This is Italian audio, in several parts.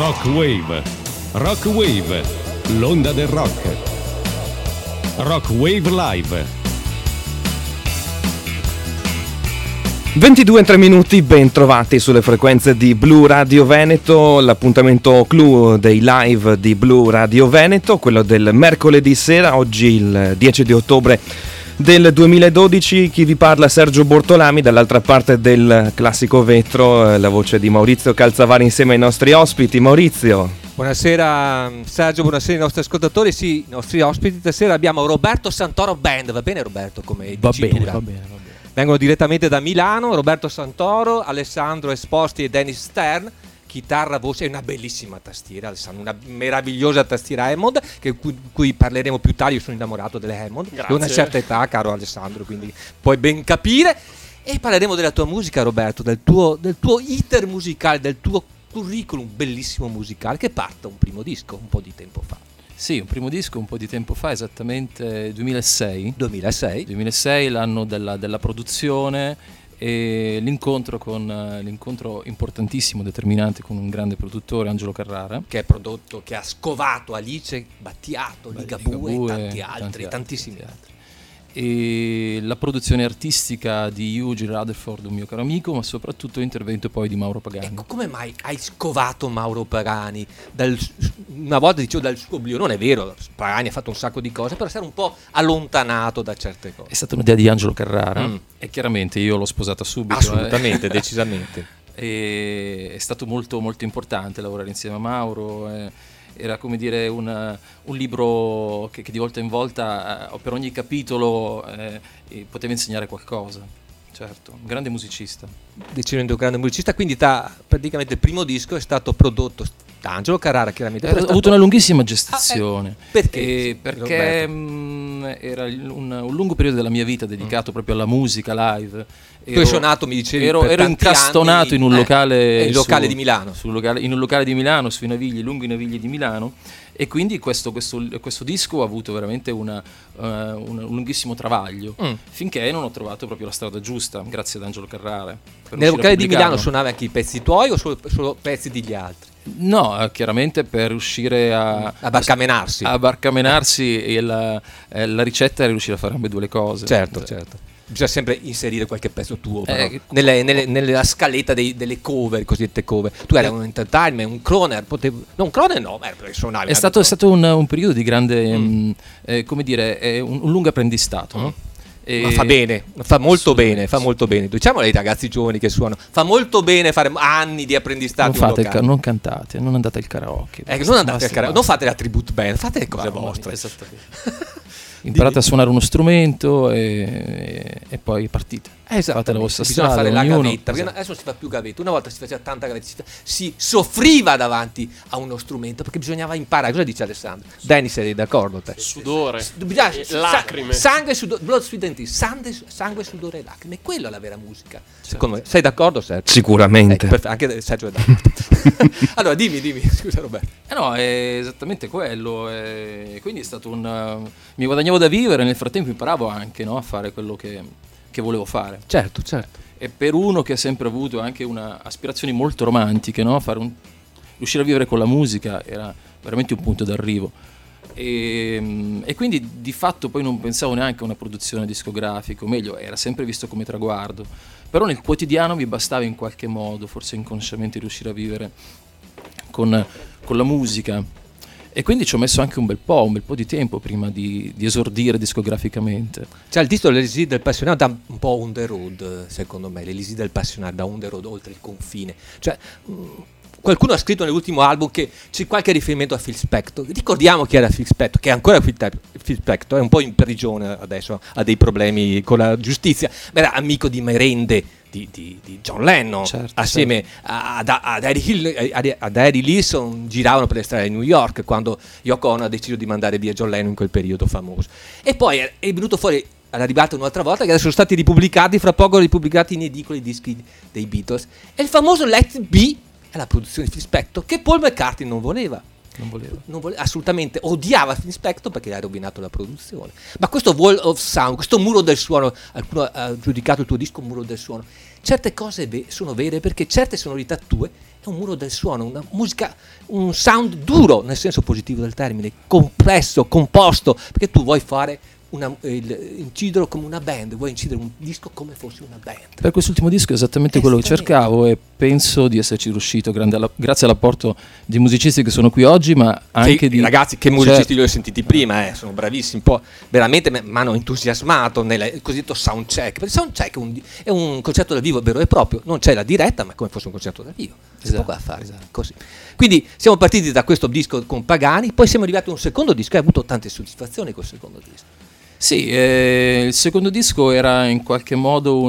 Rock Wave. Rock Wave, l'onda del rock. Rock Wave Live. 22 e 3 minuti, ben trovati sulle frequenze di Blu Radio Veneto, l'appuntamento clou dei live di Blu Radio Veneto, quello del mercoledì sera, oggi il 10 di ottobre del 2012. Chi vi parla è Sergio Bortolami, dall'altra parte del classico vetro la voce di Maurizio Calzavari insieme ai nostri ospiti. Maurizio. Buonasera Sergio, buonasera ai nostri ascoltatori. Sì, i nostri ospiti stasera abbiamo Roberto Santoro Band, va bene Roberto come dicitura? Va bene. Vengono direttamente da Milano, Roberto Santoro, Alessandro Esposti e Dennis Stern, chitarra, voce e una bellissima tastiera, Alessandro, una meravigliosa tastiera Hammond, cui parleremo più tardi. Io sono innamorato delle Hammond, ho una certa età, caro Alessandro, quindi puoi ben capire. E parleremo della tua musica, Roberto, del tuo iter musicale, del tuo curriculum bellissimo musicale, che parte un primo disco un po' di tempo fa. Sì, un primo disco un po' di tempo fa, esattamente 2006, l'anno della produzione, e l'incontro importantissimo, determinante con un grande produttore, Angelo Carrara, che ha scovato Alice Battiato, Ligabue e tantissimi altri. E la produzione artistica di Eugene Rutherford, un mio caro amico, ma soprattutto l'intervento poi di Mauro Pagani. Ecco, come mai hai scovato Mauro Pagani? Una volta dicevo dal suo oblio, non è vero, Pagani ha fatto un sacco di cose, però si era un po' allontanato da certe cose. È stata un'idea di Angelo Carrara e chiaramente io l'ho sposata subito. Assolutamente, decisamente. E è stato molto, molto importante lavorare insieme a Mauro. Era come dire un libro che di volta in volta, per ogni capitolo, poteva insegnare qualcosa. Certo, un grande musicista. Decisamente un grande musicista, quindi praticamente il primo disco è stato prodotto da Angelo Carrara, chiaramente. Ho avuto una lunghissima gestazione. Perché? Perché era un lungo periodo della mia vita dedicato proprio alla musica live. Tu hai suonato, mi dicevi, ero incastonato in un locale, di Milano. In un locale di Milano, sui Navigli, lungo i Navigli di Milano, e quindi questo disco ha avuto veramente un lunghissimo travaglio, finché non ho trovato proprio la strada giusta, grazie ad Angelo Carrara. Nel locale di Milano suonavi anche i pezzi tuoi o solo pezzi degli altri? No, chiaramente per riuscire a barcamenarsi, e la ricetta era riuscire a fare ambedue le cose. Certo. Bisogna sempre inserire qualche pezzo tuo, però, nella scaletta delle cover, cosiddette cover. Tu eri un entertainment, un croner, perché suonavi. È stato un periodo di grande, come dire, un lungo apprendistato, no? Ma fa bene, fa molto bene. Diciamo ai ragazzi giovani che suonano, fa molto bene fare anni di apprendistato. Non cantate, non andate al karaoke. Non fate la tribute band, fate le cose vostre. Esattamente. Imparate a suonare uno strumento e poi partite. Fate la vostra strada. Bisogna fare la gavetta, perché adesso non si fa più gavetta. Una volta si faceva tanta gavetta, si soffriva davanti a uno strumento perché bisognava imparare. Cosa dice Alessandro? Dennis, sei d'accordo te? Sudore, lacrime, sangue, sudore, blood, sweat and tears, sangue, sudore e lacrime. Quella è la vera musica. Secondo me. Sei d'accordo, Sergio? Sicuramente. Anche Sergio è d'accordo. Allora dimmi, scusa Roberto. No, è esattamente quello. Quindi è stato mi guadagnavo da vivere, nel frattempo imparavo anche, no, a fare quello che volevo fare. Certo. E per uno che ha sempre avuto anche aspirazioni molto romantiche, no? Riuscire a vivere con la musica era veramente un punto d'arrivo. E quindi di fatto poi non pensavo neanche a una produzione discografica, o meglio, era sempre visto come traguardo. Però nel quotidiano mi bastava in qualche modo, forse inconsciamente, riuscire a vivere con la musica. E quindi ci ho messo anche un bel po' di tempo prima di esordire discograficamente. Cioè il titolo L'Elysée del Passionnato dà un po' on the road, secondo me. L'Elysée del Passionnato da on the road, oltre il confine. Cioè qualcuno ha scritto nell'ultimo album che c'è qualche riferimento a Phil Spector. Ricordiamo chi era Phil Spector, che è ancora Phil Spector, è un po' in prigione adesso, ha dei problemi con la giustizia, ma era amico di merende di John Lennon, assieme ad Harry Leeson, giravano per le strade di New York quando Yoko Ono ha deciso di mandare via John Lennon in quel periodo famoso. E poi è venuto fuori, è arrivato un'altra volta, che adesso sono stati ripubblicati, fra poco ripubblicati in edicola i dischi dei Beatles, e il famoso Let It Be è la produzione di Phil Spector che Paul McCartney non voleva. assolutamente odiava Phil Spector perché ha rovinato la produzione. Ma questo wall of sound, questo muro del suono, qualcuno ha giudicato il tuo disco un muro del suono. Certe cose sono vere perché certe sonorità tue è un muro del suono, una musica, un sound duro nel senso positivo del termine, complesso, composto, perché tu vuoi fare inciderlo come una band, vuoi incidere un disco come fosse una band. Per quest'ultimo disco è esattamente quello che cercavo e penso di esserci riuscito grazie all'apporto di musicisti che sono qui oggi, ma anche di ragazzi che musicisti li ho sentiti prima, sono bravissimi, un po' veramente mi hanno entusiasmato nel cosiddetto sound check, perché sound check è un concerto dal vivo vero e proprio, non c'è la diretta ma è come fosse un concerto dal vivo, c'è poco da fare, così. Quindi siamo partiti da questo disco con Pagani, poi siamo arrivati a un secondo disco e hai avuto tante soddisfazioni col secondo disco. Sì, il secondo disco era in qualche modo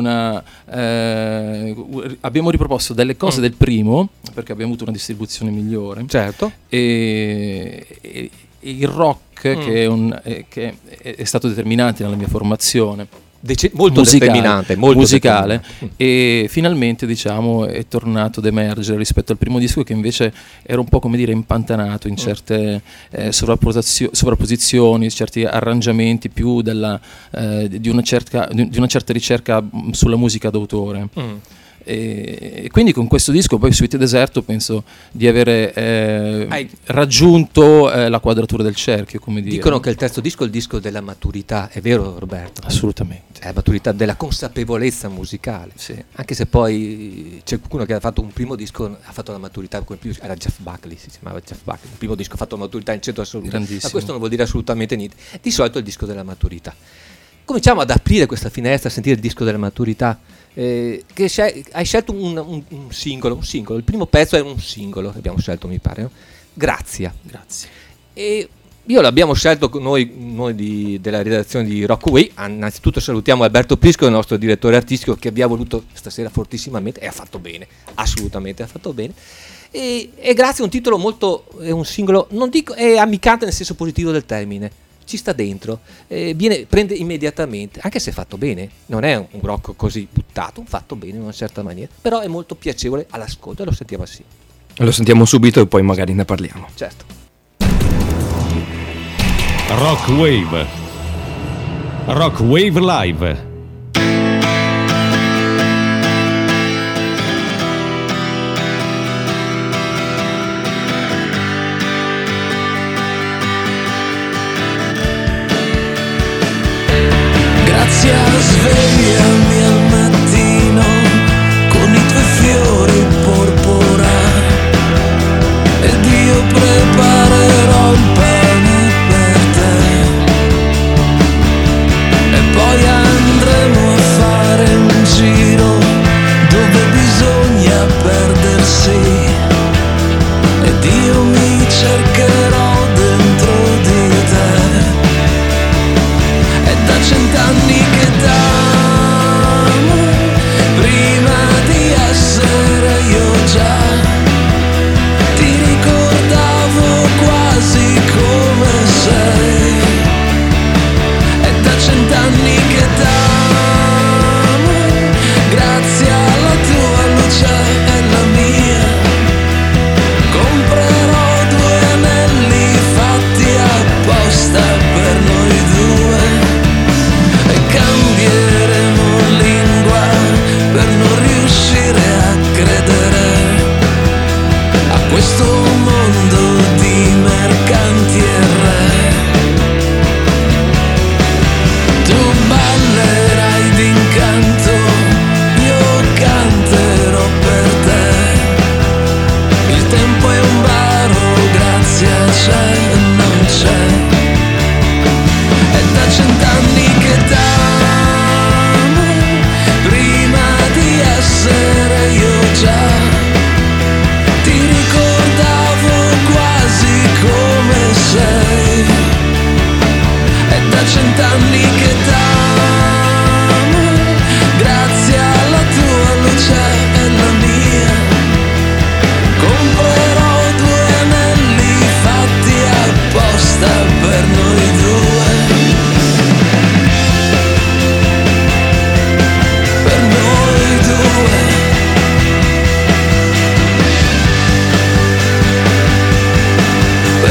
abbiamo riproposto delle cose del primo, perché abbiamo avuto una distribuzione migliore. Certo. E il rock che è stato determinante nella mia formazione. Molto determinante, molto musicale, e finalmente diciamo è tornato ad emergere rispetto al primo disco, che invece era un po' come dire impantanato in certe sovrapposizioni, certi arrangiamenti più di una certa ricerca sulla musica d'autore. E quindi con questo disco poi Suite Deserto penso di avere raggiunto la quadratura del cerchio, come dire. Dicono che il terzo disco è il disco della maturità, è vero Roberto? Assolutamente. È la maturità della consapevolezza musicale, sì. Anche se poi c'è qualcuno che ha fatto un primo disco, ha fatto la maturità, era Jeff Buckley, si chiamava Jeff Buckley, il primo disco ha fatto la maturità in 100 assoluto, ma questo non vuol dire assolutamente niente, di solito è il disco della maturità. Cominciamo ad aprire questa finestra, a sentire il disco della maturità. Hai scelto un singolo, il primo pezzo è un singolo che abbiamo scelto, mi pare, no? Grazie. E io l'abbiamo scelto noi della redazione di Rockaway. Innanzitutto salutiamo Alberto Prisco, il nostro direttore artistico, che vi ha voluto stasera fortissimamente e ha fatto bene, assolutamente ha fatto bene. E grazie è un titolo è un singolo, non dico è ammiccante nel senso positivo del termine, ci sta dentro, prende immediatamente, anche se è fatto bene, non è un rock così buttato, fatto bene in una certa maniera, però è molto piacevole all'ascolto e lo sentiamo assieme. Lo sentiamo subito e poi magari ne parliamo. Certo. Rock Wave Live. Svegliami al mattino con i tuoi fiori porpora ed io preparerò il pane per te e poi andremo a fare un giro dove bisogna perdersi ed io mi cercherò dentro di te. È da 100 anni che t'amo, prima di essere io già ti ricordavo quasi come sei. È da 100 anni che t'amo, grazie alla tua luce e la mia comprerò 2 anelli fatti apposta per noi due. Cambieremo lingua per non riuscire a credere a questo mondo di mercanti e re. Tu ballerai d'incanto, io canterò per te. Il tempo è un baro, grazia c'è e non c'è. È da 100 anni che t'amo, prima di essere io già ti ricordavo quasi come sei. È da 100 anni che t'amo, grazie alla tua luce e la mia comprerò 2 anelli fatti apposta per noi due. Per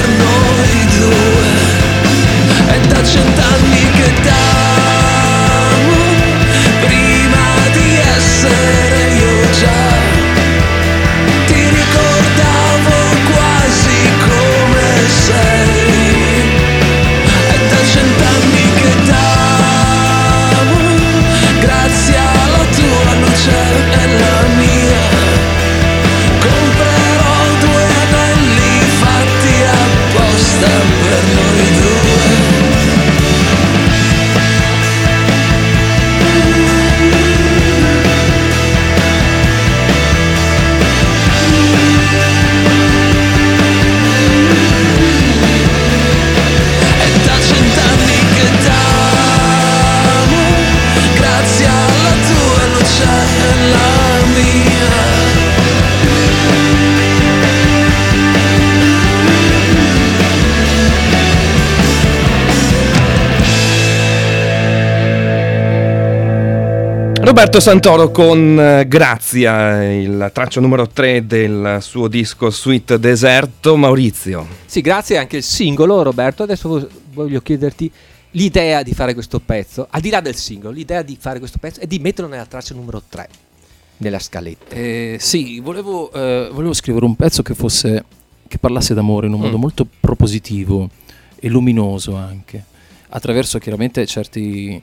Roberto Santoro con Grazia, il traccio numero 3 del suo disco Sweet Deserto. Maurizio. Sì, grazie anche il singolo, Roberto. Adesso voglio chiederti l'idea di fare questo pezzo, al di là del singolo, l'idea di fare questo pezzo e di metterlo nella traccia numero 3 nella scaletta. Sì, volevo scrivere un pezzo che parlasse d'amore in un modo molto propositivo e luminoso, anche attraverso chiaramente certi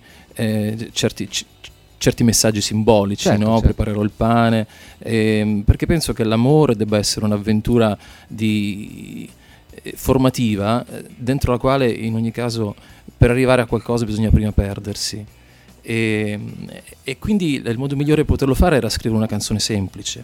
messaggi simbolici, certo, no? Certo. Preparerò il pane, perché penso che l'amore debba essere un'avventura formativa, dentro la quale in ogni caso per arrivare a qualcosa bisogna prima perdersi, e quindi il modo migliore di poterlo fare era scrivere una canzone semplice.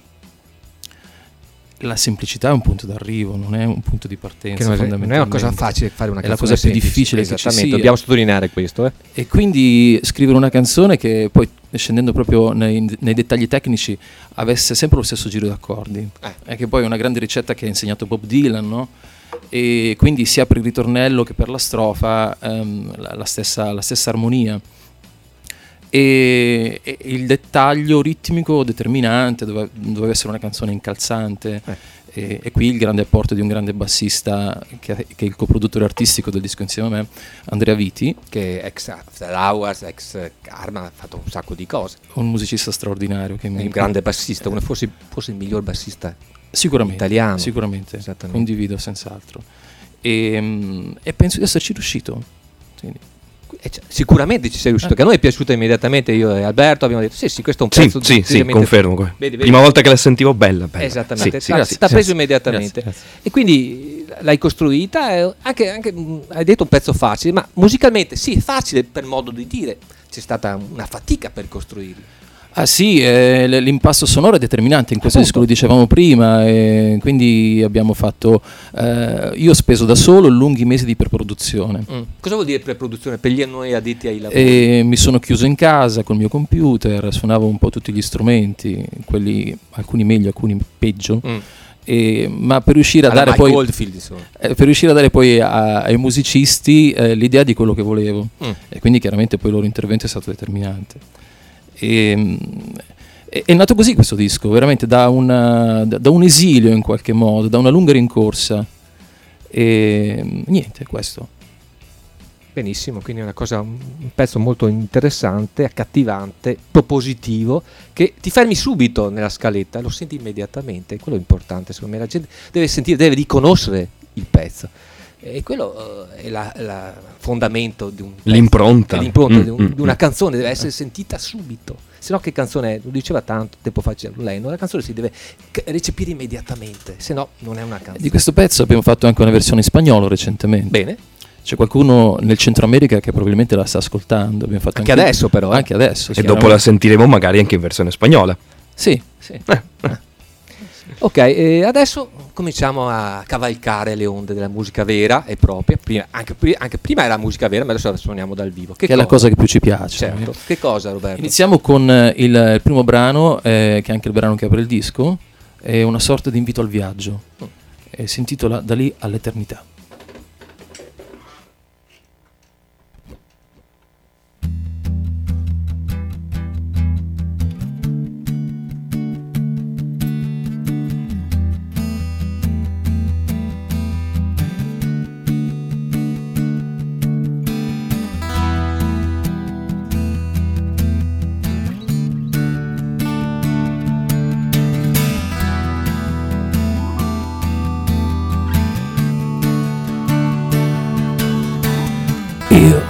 La semplicità è un punto d'arrivo, non è un punto di partenza. Non è una cosa facile fare una canzone, è la cosa più semplice. difficile che ci sia. Dobbiamo sottolineare questo. E quindi scrivere una canzone che poi, scendendo proprio nei dettagli tecnici, avesse sempre lo stesso giro d'accordi. È che poi è una grande ricetta che ha insegnato Bob Dylan, no? E quindi sia per il ritornello che per la strofa la stessa armonia. E il dettaglio ritmico determinante doveva essere una canzone incalzante, e qui il grande apporto di un grande bassista che è il coproduttore artistico del disco insieme a me, Andrea Viti, che ex After Hours, ex Karma, ha fatto un sacco di cose, un musicista straordinario, un grande bassista, forse il miglior bassista sicuramente italiano, sicuramente, condivido senz'altro, e penso di esserci riuscito. Quindi sicuramente ci sei riuscito, che a noi è piaciuto immediatamente. Io e Alberto abbiamo detto sì, questo è un pezzo sì, confermo. Vedi. Prima volta che la sentivo bella. Esattamente, sì, t'ha preso immediatamente. Grazie. E quindi l'hai costruita, anche hai detto un pezzo facile, ma musicalmente sì, facile per modo di dire, c'è stata una fatica per costruirlo. Ah sì, l'impasto sonoro è determinante in questo disco, lo dicevamo prima, e quindi abbiamo fatto, io ho speso da solo lunghi mesi di preproduzione. Cosa vuol dire preproduzione per noi addetti ai lavori? E mi sono chiuso in casa col mio computer, suonavo un po' tutti gli strumenti, alcuni meglio, alcuni peggio. Ma per riuscire a dare poi ai musicisti l'idea di quello che volevo, e quindi chiaramente poi il loro intervento è stato determinante. È nato così questo disco, veramente da un esilio in qualche modo, da una lunga rincorsa, e niente, questo. Benissimo, quindi è un pezzo molto interessante, accattivante, propositivo, che ti fermi subito nella scaletta, lo senti immediatamente, quello è importante, secondo me la gente deve sentire, deve riconoscere il pezzo. E quello è il fondamento di un pezzo, l'impronta di una canzone, deve essere sentita subito, se no che canzone è? Lo diceva tanto tempo fa lei, no? La canzone si deve recepire immediatamente, se no non è una canzone. Di questo pezzo abbiamo fatto anche una versione in spagnolo recentemente. Bene. C'è qualcuno nel Centro America che probabilmente la sta ascoltando. Abbiamo fatto anche adesso però. Anche adesso. E dopo la sentiremo magari anche in versione spagnola. Sì. Ok, adesso cominciamo a cavalcare le onde della musica vera e propria. Anche prima era musica vera, ma adesso la suoniamo dal vivo. Che è la cosa che più ci piace. Certo. Che cosa, Roberto? Iniziamo con il primo brano, che è anche il brano che apre il disco. È una sorta di invito al viaggio. Si intitola Da lì all'eternità. Io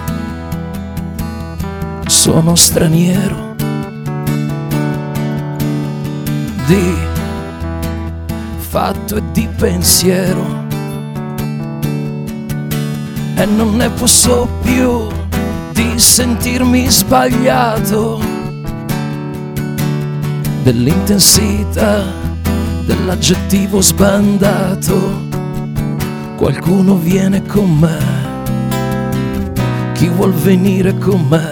sono straniero di fatto e di pensiero, e non ne posso più di sentirmi sbagliato dell'intensità dell'aggettivo sbandato. Qualcuno viene con me, chi vuol venire con me?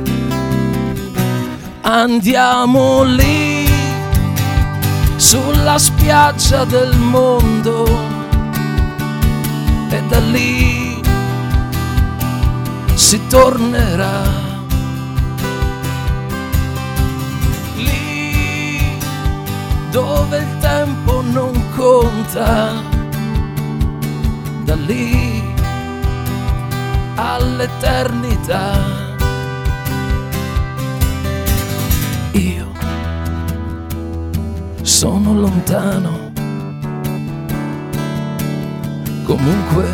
Andiamo lì, sulla spiaggia del mondo, e da lì si tornerà. dove il tempo non conta, da lì all'eternità. Io sono lontano, comunque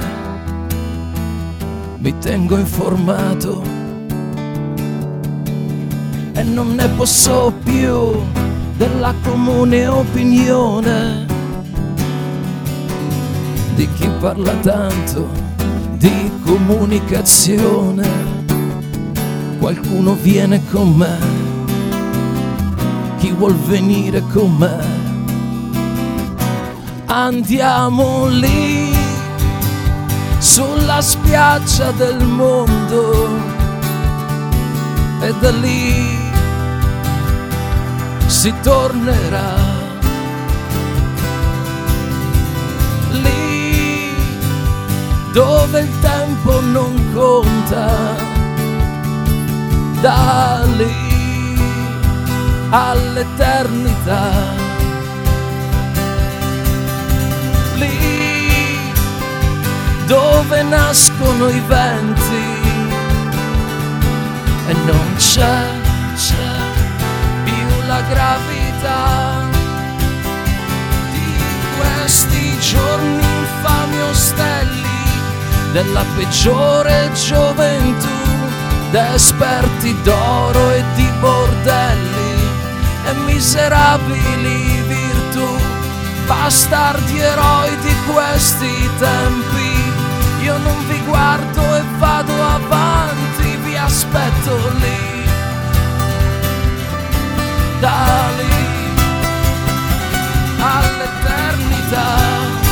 mi tengo informato e non ne posso più della comune opinione di chi parla tanto di comunicazione. Qualcuno viene con me, chi vuol venire con me? Andiamo lì sulla spiaggia del mondo e da lì si tornerà. Lì dove il tempo non conta, da lì all'eternità. Lì dove nascono i venti e non c'è più la gravità di questi giorni infami ostelli della peggiore gioventù, d'esperti d'oro e di bordelli e miserabili virtù, bastardi eroi di questi tempi. Io non vi guardo e vado avanti, vi aspetto lì, da lì all'eternità.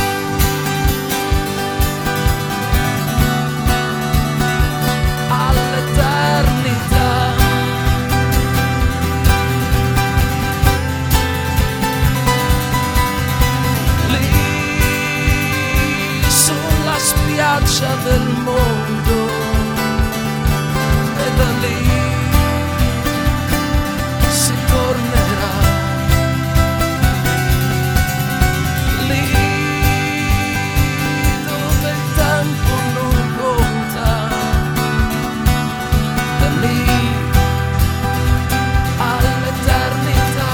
Spiaggia del mondo e da lì si tornerà. Lì dove il tempo non conta, da lì all'eternità.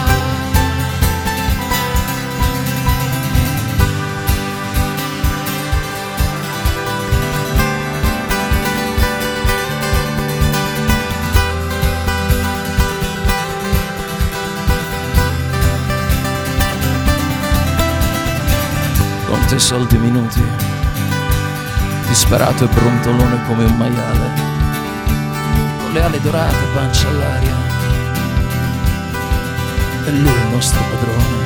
Conta i soldi minuti, disperato e brontolone come un maiale, con le ali dorate, pancia all'aria, e lui il nostro padrone.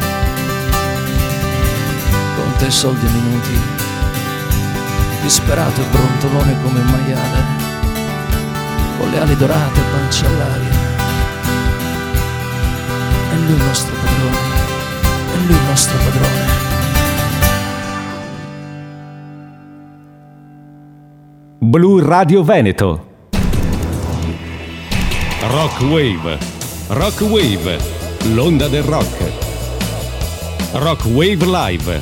Conta i soldi minuti, disperato e brontolone come un maiale, con le ali dorate, pancia all'aria, e lui il nostro padrone, e lui il nostro padrone. Blu Radio Veneto. Rock Wave. Rock Wave. L'onda del rock. Rock Wave Live.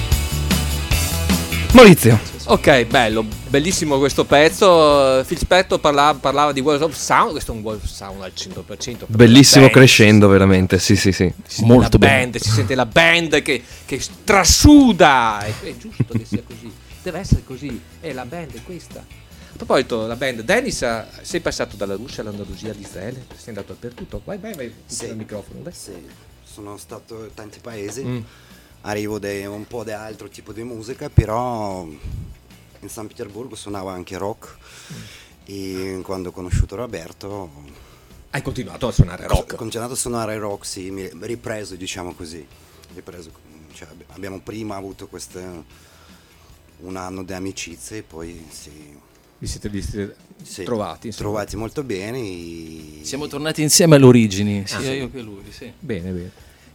Maurizio. Ok, bello, bellissimo questo pezzo. Phil Spector parlava di Walls of Sound. Questo è un Walls of Sound al 100%. Bellissimo, crescendo veramente, sì. Molto bene. Si sente la band che trasuda. È giusto che sia così. Deve essere così, la band è questa. A proposito, la band, Dennis, sei passato dalla Russia all'Andalusia all'Israele? Sei andato dappertutto? Vai, sì, il microfono. Dai. Sì, sono stato in tanti paesi, arrivo da un po' di altro tipo di musica, però in San Pietroburgo suonavo anche rock e quando ho conosciuto Roberto... Hai continuato a suonare rock? Ho continuato a suonare rock, sì, ripreso, diciamo così. Cioè, abbiamo prima avuto un anno di amicizia e poi vi siete trovati molto bene siamo tornati insieme alle origini, sia io che lui, sì. Bene.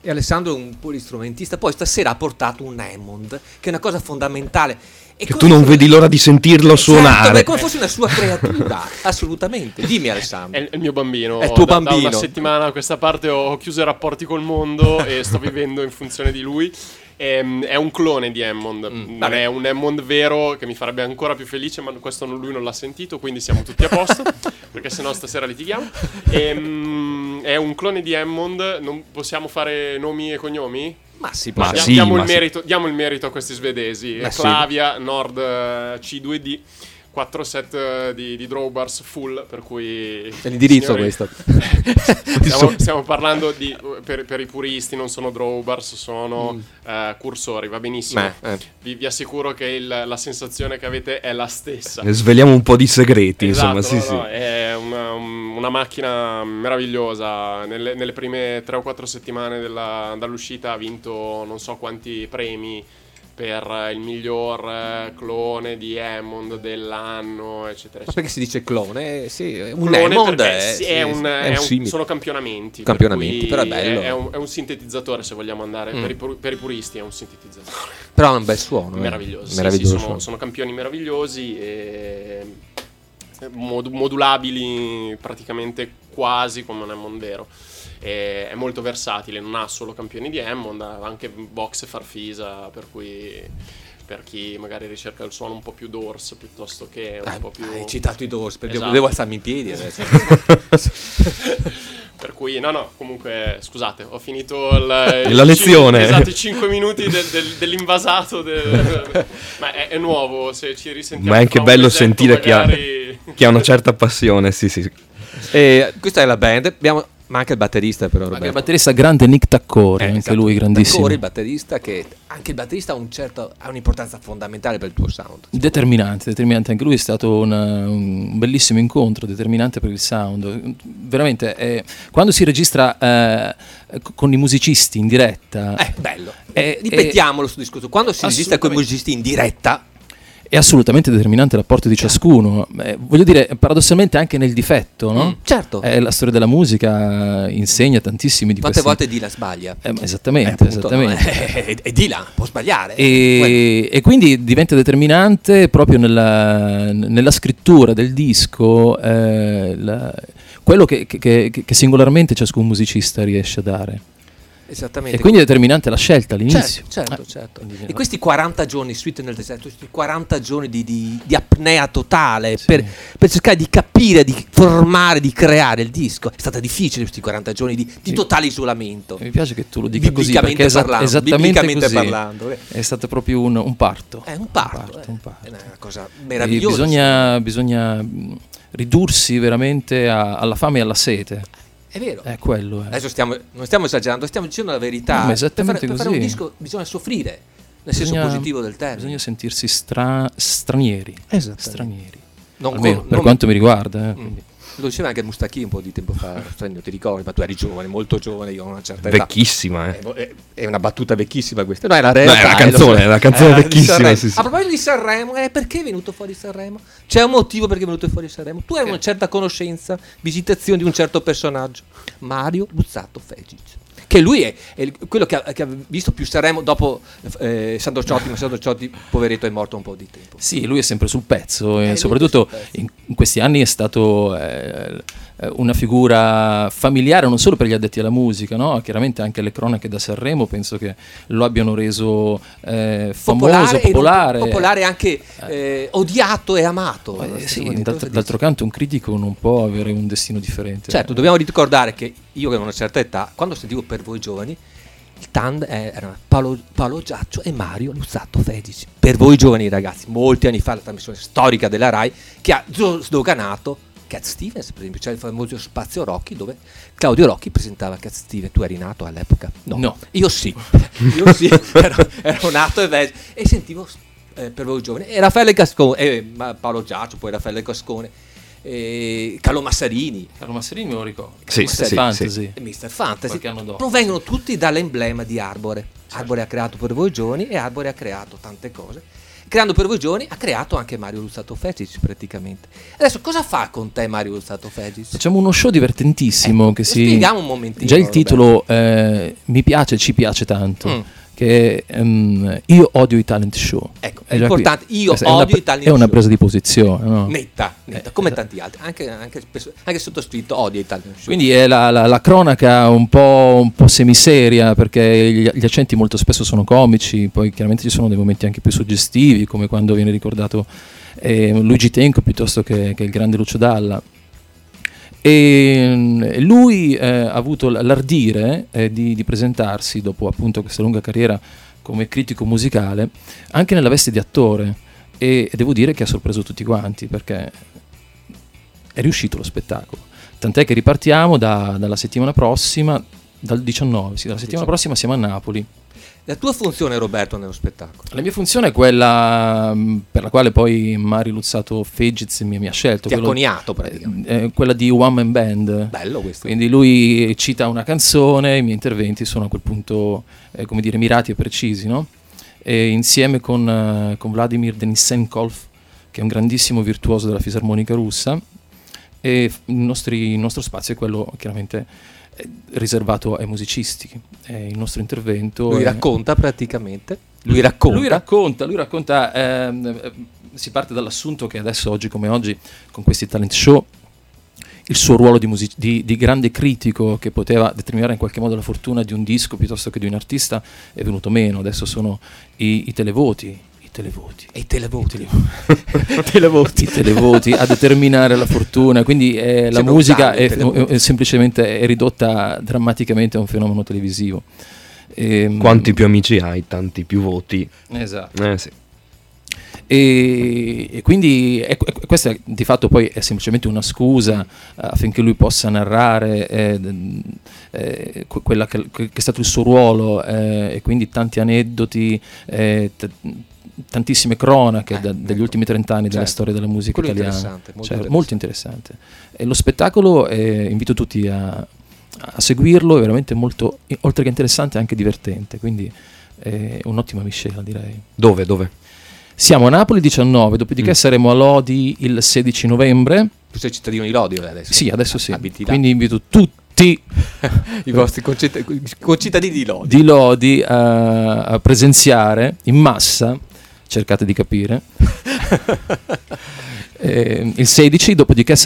E Alessandro è un polistrumentista, poi stasera ha portato un Hammond, che è una cosa fondamentale. E che tu non vedi l'ora di sentirlo suonare. È come fosse una sua creatura, assolutamente. Dimmi Alessandro. È il mio bambino. È il tuo bambino. Da una settimana a questa parte ho chiuso i rapporti col mondo e sto vivendo in funzione di lui. È un clone di Hammond, non è un Hammond vero, che mi farebbe ancora più felice, ma questo lui non l'ha sentito, quindi siamo tutti a posto, perché sennò stasera litighiamo. È un clone di Hammond. Non possiamo fare nomi e cognomi? Ma sì, diamo il merito a questi svedesi. Clavia, Nord C2D, 4 set di drawbars full, per cui l'indirizzo questo. Stiamo parlando di per i puristi, non sono drawbars, sono cursori, va benissimo. Vi assicuro che la sensazione che avete è la stessa. Sveliamo un po' di segreti, esatto, insomma, sì. È una macchina meravigliosa. Nelle prime 3 o 4 settimane dall'uscita ha vinto non so quanti premi per il miglior clone di Hammond dell'anno, eccetera. Ma perché si dice clone? Sì, un clone Hammond sono campionamenti. Però è bello. È un sintetizzatore, se vogliamo andare. Per i puristi è un sintetizzatore. Però è un bel suono. Meraviglioso. Sono campioni meravigliosi e modulabili praticamente quasi come un Hammond vero. È molto versatile, non ha solo campioni di Hammond, ha anche box e farfisa, per cui per chi magari ricerca il suono un po' più Doors piuttosto che un po' più... Hai citato i Doors, esatto. Devo alzarmi in piedi adesso. Per cui comunque scusate, ho finito la lezione. Esatto, i 5 minuti dell'invasato ma è nuovo, se ci risentiamo. Ma è anche bello sentire magari... chi ha una certa passione, sì. Questa è la band, abbiamo... Ma anche il batterista, però. Anche il batterista grande Nick Taccori, anche esatto. lui grandissimo. Taccori, il batterista, che anche il batterista ha un'importanza fondamentale per il tuo sound. Determinante, anche lui è stato un bellissimo incontro, determinante per il sound. Veramente, quando si registra con i musicisti in diretta. Bello. Ripetiamolo sto discorso. Quando si registra con i musicisti in diretta. È assolutamente determinante l'apporto di ciascuno, voglio dire, paradossalmente anche nel difetto, no? Certo. La storia della musica insegna tantissimi di quante volte Dylan sbaglia? Esattamente. E Dylan può sbagliare. E quindi diventa determinante proprio nella scrittura del disco quello che singolarmente ciascun musicista riesce a dare. Esattamente. E quindi è determinante la scelta all'inizio. Certo. E questi 40 giorni Sweet nel deserto, questi 40 giorni di apnea totale per cercare di capire, di formare, di creare il disco. È stata difficile questi 40 giorni di totale isolamento. Mi piace che tu lo dica così, perché esattamente così. Parlando. È stato proprio un parto. È un parto. È una cosa meravigliosa. Bisogna ridursi veramente alla fame e alla sete. È vero. È quello. Adesso non stiamo esagerando, stiamo dicendo la verità. Esattamente per fare un disco bisogna soffrire, nel senso positivo del termine. Bisogna sentirsi stranieri. Stranieri. Almeno per quanto mi riguarda. Lo diceva anche Mustaki un po' di tempo fa, non ti ricordi, ma tu eri giovane, molto giovane, io ho una certa età. Vecchissima, È una battuta vecchissima questa. No, è la realtà. È una canzone vecchissima. Sì. A proposito di Sanremo, perché è venuto fuori Sanremo? C'è un motivo perché è venuto fuori Sanremo. Tu hai una certa conoscenza, visitazione di un certo personaggio, Mario Buzzato Fegic. Che lui è quello che ha visto più Sanremo dopo Sandro Ciotti, ma Sandro Ciotti, poveretto, è morto un po' di tempo. Sì, lui è sempre sul pezzo e soprattutto in questi anni è stato una figura familiare non solo per gli addetti alla musica, no? Chiaramente anche le cronache da Sanremo penso che lo abbiano reso famoso, popolare anche odiato e amato. Sì, d'altro canto un critico non può avere un destino differente. Certo, dobbiamo ricordare che io che ho una certa età, quando sentivo Per voi giovani, il tandem erano Paolo Giaccio e Mario Luzzato Fegic. Per voi giovani ragazzi, molti anni fa, la trasmissione storica della Rai che ha sdoganato Cat Stevens, per esempio. C'è il famoso Spazio Rocchi dove Claudio Rocchi presentava Cat Stevens. Tu eri nato all'epoca? No. Io sì, ero nato e sentivo Per voi giovani, e Raffaele Gascone, Paolo Giaccio, poi Raffaele Gascone, Carlo Massarini me lo ricordo. Mr. Fantasy. Mr. Fantasy Qualche anno dopo. provengono tutti dall'emblema di Arbore. Arbore ha creato Per voi giovani e Arbore ha creato tante cose creando per voi giovani, ha creato anche Mario Luzzatto Fegic praticamente. Adesso cosa fa con te Mario Luzzatto Fegic? Facciamo uno show divertentissimo che si... Spieghiamo un momentino. Già il titolo mi piace, ci piace tanto. Che io odio i talent show. Ecco, è importante. Io odio i talent show. È una show. presa di posizione, no? Netta, come tanti altri. Anche sottoscritto odia i talent show. Quindi è la cronaca un po' semiseria, perché gli accenti molto spesso sono comici, poi chiaramente ci sono dei momenti anche più suggestivi, come quando viene ricordato Luigi Tenco piuttosto che il grande Lucio Dalla. E lui ha avuto l'ardire di presentarsi dopo appunto questa lunga carriera come critico musicale anche nella veste di attore, e devo dire che ha sorpreso tutti quanti, perché è riuscito lo spettacolo, tant'è che ripartiamo dalla settimana prossima, dal 19, dalla settimana prossima siamo a Napoli. La tua funzione, Roberto, nello spettacolo? La mia funzione è quella per la quale poi Mario Luzzatto Fegic mi ha scelto. Ti ha coniato praticamente. Quella di One Man Band. Bello questo. Quindi lui cita una canzone, i miei interventi sono a quel punto, come dire, mirati e precisi, no? E insieme con Vladimir Denisenkov, che è un grandissimo virtuoso della fisarmonica russa, e il nostro spazio è quello chiaramente riservato ai musicisti. Il nostro intervento lui racconta praticamente lui racconta si parte dall'assunto che adesso, oggi come oggi, con questi talent show, il suo ruolo di grande critico, che poteva determinare in qualche modo la fortuna di un disco piuttosto che di un artista, è venuto meno. Adesso sono i televoti a determinare la fortuna, quindi la musica è semplicemente ridotta drammaticamente a un fenomeno televisivo. Quanti più amici hai, tanti più voti. Esatto. Sì. E quindi questa di fatto poi è semplicemente una scusa affinché lui possa narrare quella che è stato il suo ruolo, e quindi tanti aneddoti, tantissime cronache degli ultimi 30 anni della storia della musica italiana. Molto interessante. E lo spettacolo, invito tutti a seguirlo, è veramente molto, oltre che interessante, anche divertente, quindi è un'ottima miscela, direi. Dove? Siamo a Napoli 19, dopodiché saremo a Lodi il 16 novembre. Tu sei cittadino di Lodi adesso? Sì, adesso sì. Abiti là. Quindi invito tutti i vostri concittadini di Lodi a presenziare in massa, cercate di capire. Il 16, dopodiché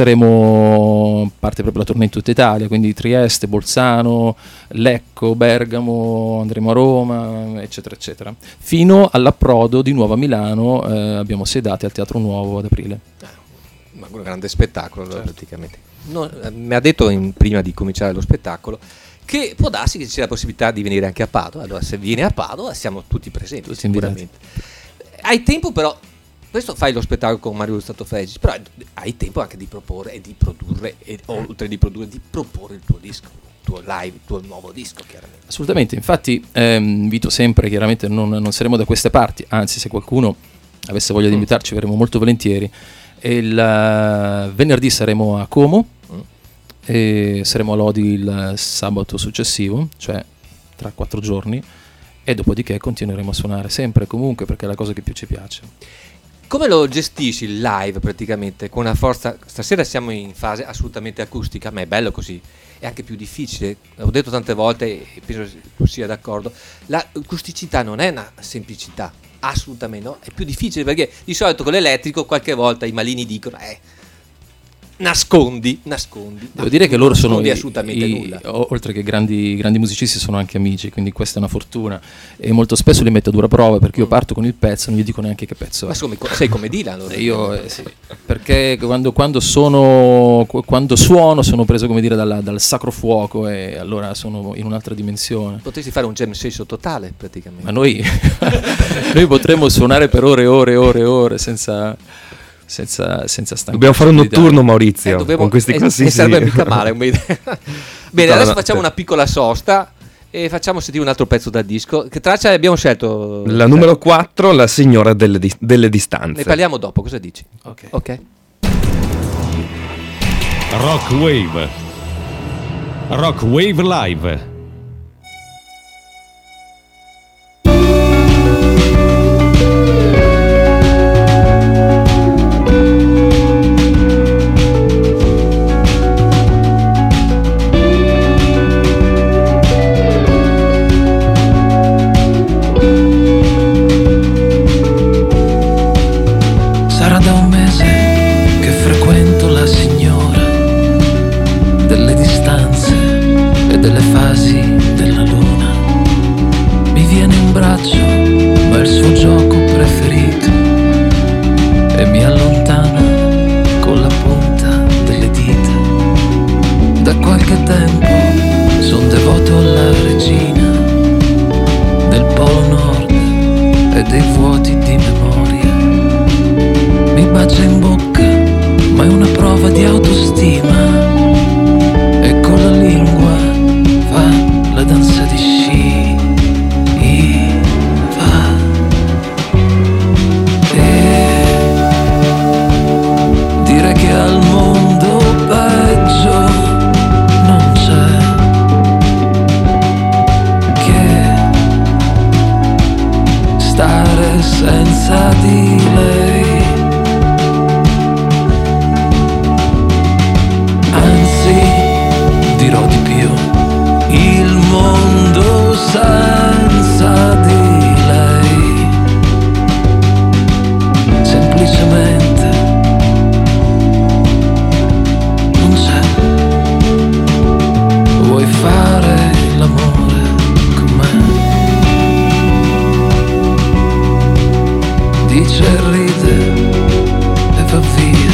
parte proprio la tournée in tutta Italia, quindi Trieste, Bolzano, Lecco, Bergamo, andremo a Roma, eccetera eccetera, fino all'approdo di nuovo a Milano. Abbiamo sei date al Teatro Nuovo ad aprile. Un grande spettacolo, certo. Praticamente mi ha detto prima di cominciare lo spettacolo che può darsi che ci sia la possibilità di venire anche a Padova. Allora, se viene a Padova siamo tutti presenti, sicuramente. Hai tempo, però, questo fai lo spettacolo con Mario Luzzatto Fegic, però hai tempo anche di proporre e di produrre, oltre di produrre, di proporre il tuo disco, il tuo live, il tuo nuovo disco, chiaramente. Assolutamente, infatti invito sempre, chiaramente non saremo da queste parti, anzi, se qualcuno avesse voglia di invitarci verremo molto volentieri. Il venerdì saremo a Como e saremo a Lodi il sabato successivo, cioè tra 4 giorni, e dopodiché continueremo a suonare sempre e comunque, perché è la cosa che più ci piace. Come lo gestisci il live praticamente? Con una forza, stasera siamo in fase assolutamente acustica, ma è bello così, è anche più difficile. Ho detto tante volte, e penso tu sia d'accordo, l'acusticità non è una semplicità, assolutamente no, è più difficile, perché di solito con l'elettrico qualche volta i malini dicono nascondi. Devo dire che loro sono assolutamente nulla. Oltre che grandi musicisti, sono anche amici, quindi questa è una fortuna, e molto spesso li metto a dura prova, perché io parto con il pezzo, non gli dico neanche che pezzo è. Ma sei come Dylan? Io sì, perché quando suono sono preso, come dire, dal sacro fuoco, e allora sono in un'altra dimensione. Potresti fare un jam session totale praticamente. Ma noi potremmo suonare per ore senza stanca. Dobbiamo fare un notturno, Maurizio, con questi classici. Non sarebbe mica male. Bene, adesso facciamo una piccola sosta e facciamo sentire un altro pezzo dal disco. Che traccia abbiamo scelto? La numero 4, La signora delle distanze. Ne parliamo dopo, cosa dici? Ok. Rock Wave Live. che al mondo peggio non c'è che stare senza di lei. Anzi, dirò di più, il mondo senza di lei semplicemente non c'è. Vuoi fare l'amore con me? Dice e ride e va via.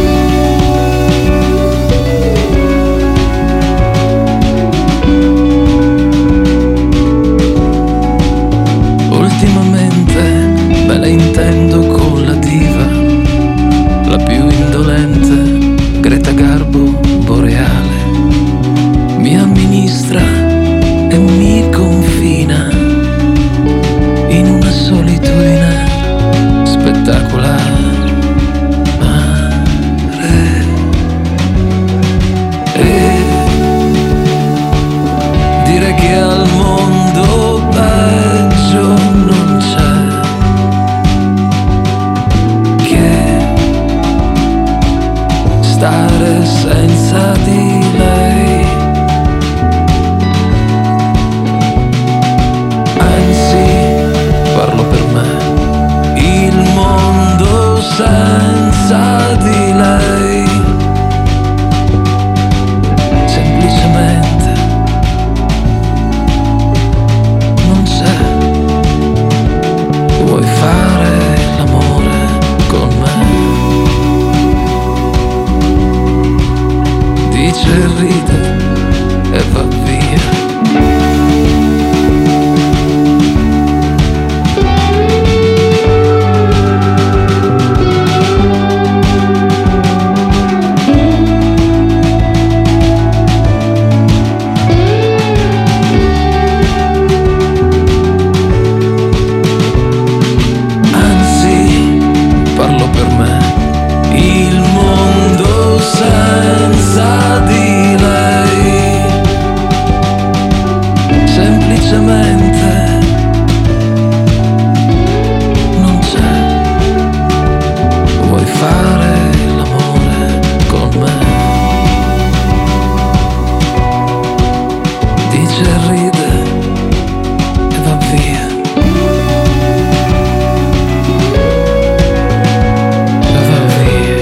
Ultimamente me la intendo con la diva, la più indolente, Greta Garbo boreale. Mi amministra e mi confina in una solitudine spettacolare. E dire che al mondo peggio non c'è che stare senza di lei. Anzi, parlo per me, il mondo senza di lei semplicemente non c'è. Vuoi fare l'amore con me? Dice e ride e va via. Anzi, parlo per me, il mondo senza di lei semplicemente non c'è. Vuoi fare l'amore con me? Dice e ride e va via. E va via.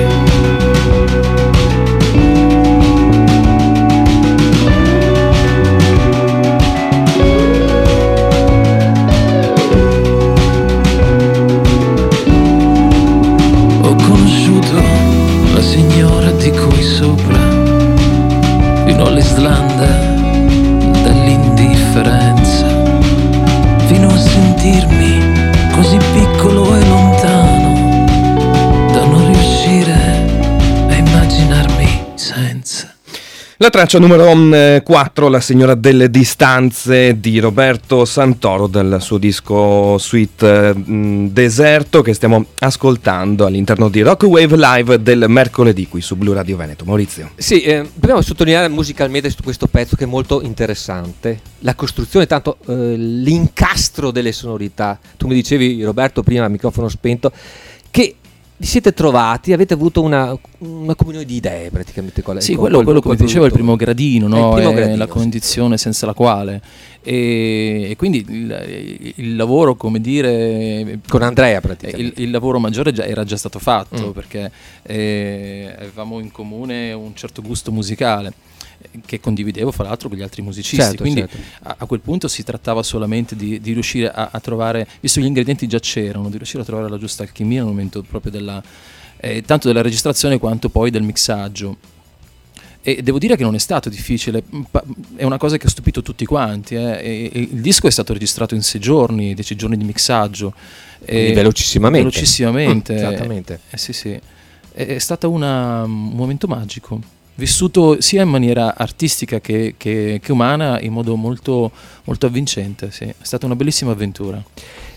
Ho conosciuto la signora di cui sopra, fino all'Islanda dell'indifferenza, fino a sentirmi così piccolo e lontano da non riuscire a immaginarmi senza. La traccia numero 4, La signora delle distanze di Roberto Santoro, dal suo disco Sweet Deserto, che stiamo ascoltando all'interno di Rock Wave Live del mercoledì qui su Blu Radio Veneto. Maurizio. Sì, dobbiamo sottolineare musicalmente su questo pezzo che è molto interessante. La costruzione, tanto l'incastro delle sonorità. Tu mi dicevi, Roberto, prima a microfono spento, che vi siete trovati, avete avuto una comunione di idee praticamente. Sì, quello come dicevo è il primo gradino, no? Il primo è gradino, la condizione senza la quale. E quindi il lavoro, come dire, con Andrea praticamente. Il lavoro maggiore era già stato fatto, perché avevamo in comune un certo gusto musicale che condividevo fra l'altro con gli altri musicisti, certo, quindi certo. A quel punto si trattava solamente di riuscire a trovare, visto che gli ingredienti già c'erano, di riuscire a trovare la giusta alchimia nel momento proprio tanto della registrazione quanto poi del mixaggio. E devo dire che non è stato difficile, è una cosa che ha stupito tutti quanti. E il disco è stato registrato in 6 giorni, 10 giorni di mixaggio. Velocissimamente. Esattamente. Sì. È stato un momento magico, vissuto sia in maniera artistica che umana, in modo molto, molto avvincente. Sì. È stata una bellissima avventura.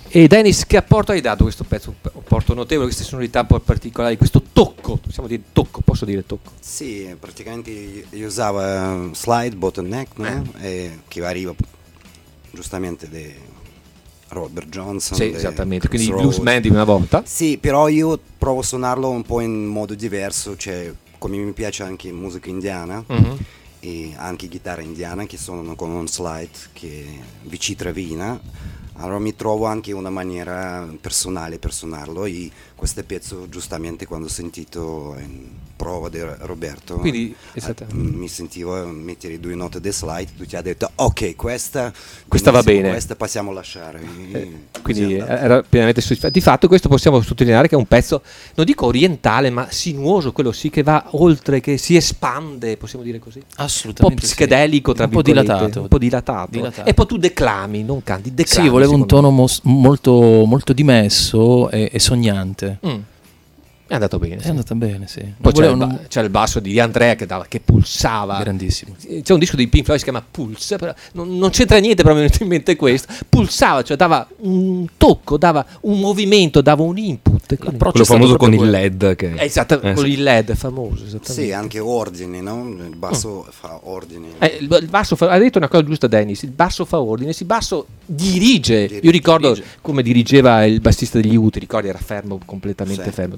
E Dennis, che apporto hai dato a questo pezzo? Un apporto notevole, queste sonorità un po' particolari, questo tocco, possiamo dire tocco, posso dire tocco? Sì, praticamente io usavo slide, bottleneck, no? Che arriva giustamente da Robert Johnson. Sì, esattamente, quindi il Rhodes. bluesman di una volta. Sì, però io provo a suonarlo un po' in modo diverso, cioè come mi piace anche musica indiana e anche chitarra indiana che suonano con un slide che vi ci travina. Allora mi trovo anche una maniera personale per suonarlo e questo pezzo giustamente quando ho sentito in prova di Roberto Quindi, mi sentivo mettere 2 note di slide, tu ti ha detto ok questa va bene, questa possiamo lasciare, quindi era pienamente soddisfatto. Di fatto questo possiamo sottolineare che è un pezzo, non dico orientale ma sinuoso, quello sì che va oltre, che si espande, possiamo dire così, Assolutamente, un po' psichedelico, tra un po' virgolette, un po' dilatato. Dilatato. E poi tu declami, non canti, declami. Sì, volevo un tono molto, molto dimesso e sognante. È andato bene. È andata bene, sì. Poi c'è il basso di Andrea che pulsava. Grandissimo. C'è un disco di Pink Floyd che si chiama Pulse, però non c'entra niente, però mi è venuto in mente questo. Pulsava, cioè dava un tocco, dava un movimento, dava un input. Quello famoso con il LED. Esatto, con il LED famoso. Sì, anche ordini, no? Il basso fa ordini. Il basso hai detto una cosa giusta, Dennis. Il basso fa ordine, il basso dirige. Io ricordo come dirigeva il bassista degli Uti, ricordi, era fermo, completamente fermo.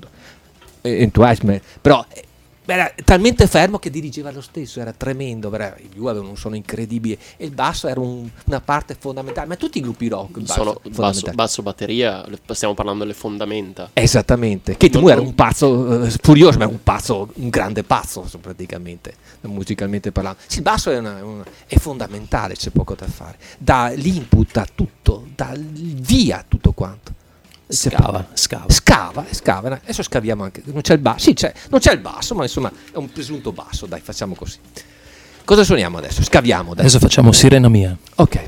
Però era talmente fermo che dirigeva lo stesso, era tremendo, gli U avevano un suono incredibile e il basso era una parte fondamentale, ma tutti i gruppi rock basso, batteria, stiamo parlando delle fondamenta. Esattamente, Kate Moore era un pazzo furioso, ma era un grande pazzo praticamente, musicalmente parlando. Sì, il basso è fondamentale, c'è poco da fare, dà l'input a tutto, dà via a tutto quanto. Scava. Adesso scaviamo anche. Non c'è il basso. Sì, non c'è il basso, ma insomma è un presunto basso. Dai, facciamo così. Cosa suoniamo adesso? Scaviamo. Adesso facciamo Sirena Mia. Ok.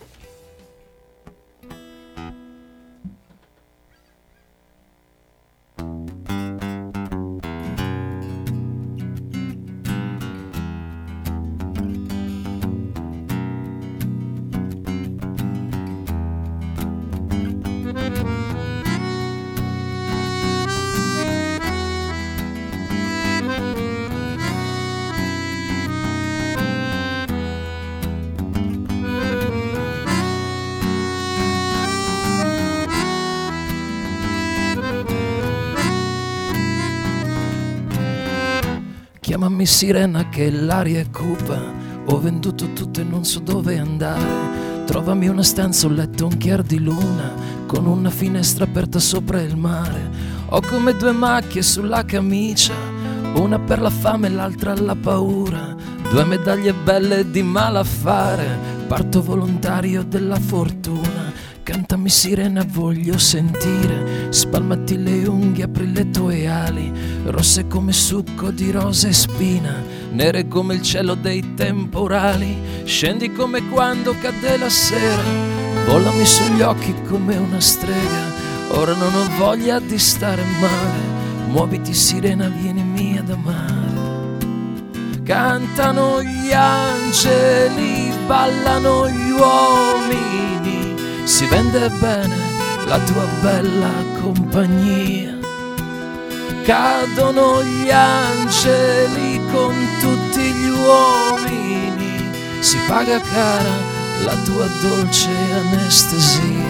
Chiamami sirena che l'aria è cupa, ho venduto tutto e non so dove andare. Trovami una stanza, un letto, un chiar di luna, con una finestra aperta sopra il mare. Ho come 2 macchie sulla camicia, una per la fame e l'altra alla paura. 2 medaglie belle di malaffare, parto volontario della fortuna. Cantami sirena, voglio sentire, spalmati le unghie, apri le tue ali, rosse come succo di rosa e spina, nere come il cielo dei temporali. Scendi come quando cade la sera, volami sugli occhi come una strega. Ora non ho voglia di stare male, muoviti sirena, vienimi ad amare. Cantano gli angeli, ballano gli uomini, si vende bene la tua bella compagnia. Cadono gli angeli con tutti gli uomini, si paga cara la tua dolce anestesia.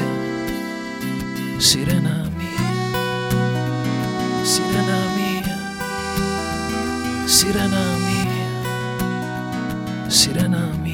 Sirena mia, sirena mia, sirena mia, sirena mia.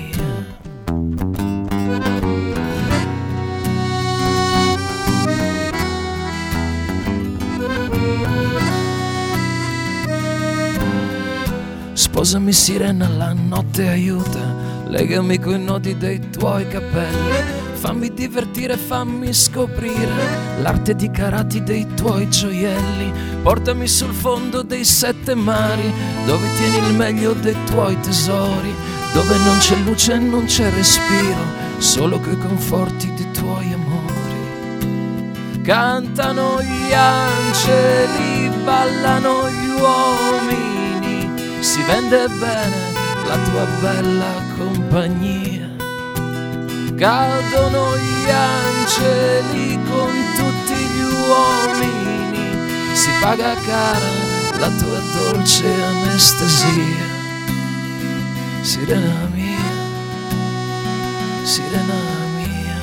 Sposami sirena, la notte aiuta, legami coi nodi dei tuoi capelli, fammi divertire, fammi scoprire l'arte di karate dei tuoi gioielli. Portami sul fondo dei 7 mari, dove tieni il meglio dei tuoi tesori, dove non c'è luce e non c'è respiro, solo coi conforti dei tuoi amori. Cantano gli angeli, ballano gli uomini, si vende bene la tua bella compagnia. Cadono gli angeli con tutti gli uomini, si paga cara la tua dolce anestesia. Sirena mia, sirena mia.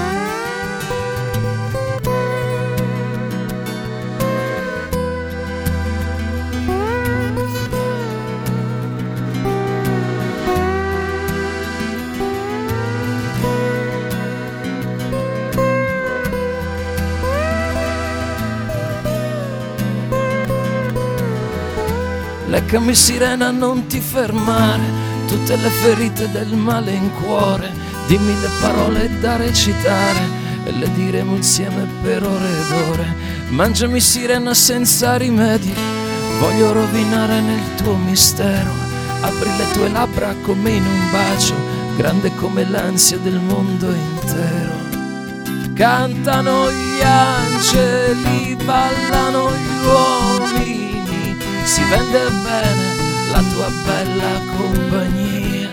Leccami sirena, non ti fermare, tutte le ferite del male in cuore, dimmi le parole da recitare e le diremo insieme per ore ed ore. Mangiami sirena senza rimedi, voglio rovinare nel tuo mistero, apri le tue labbra come in un bacio, grande come l'ansia del mondo intero. Cantano gli angeli, ballano gli uomini, si vende bene la tua bella compagnia.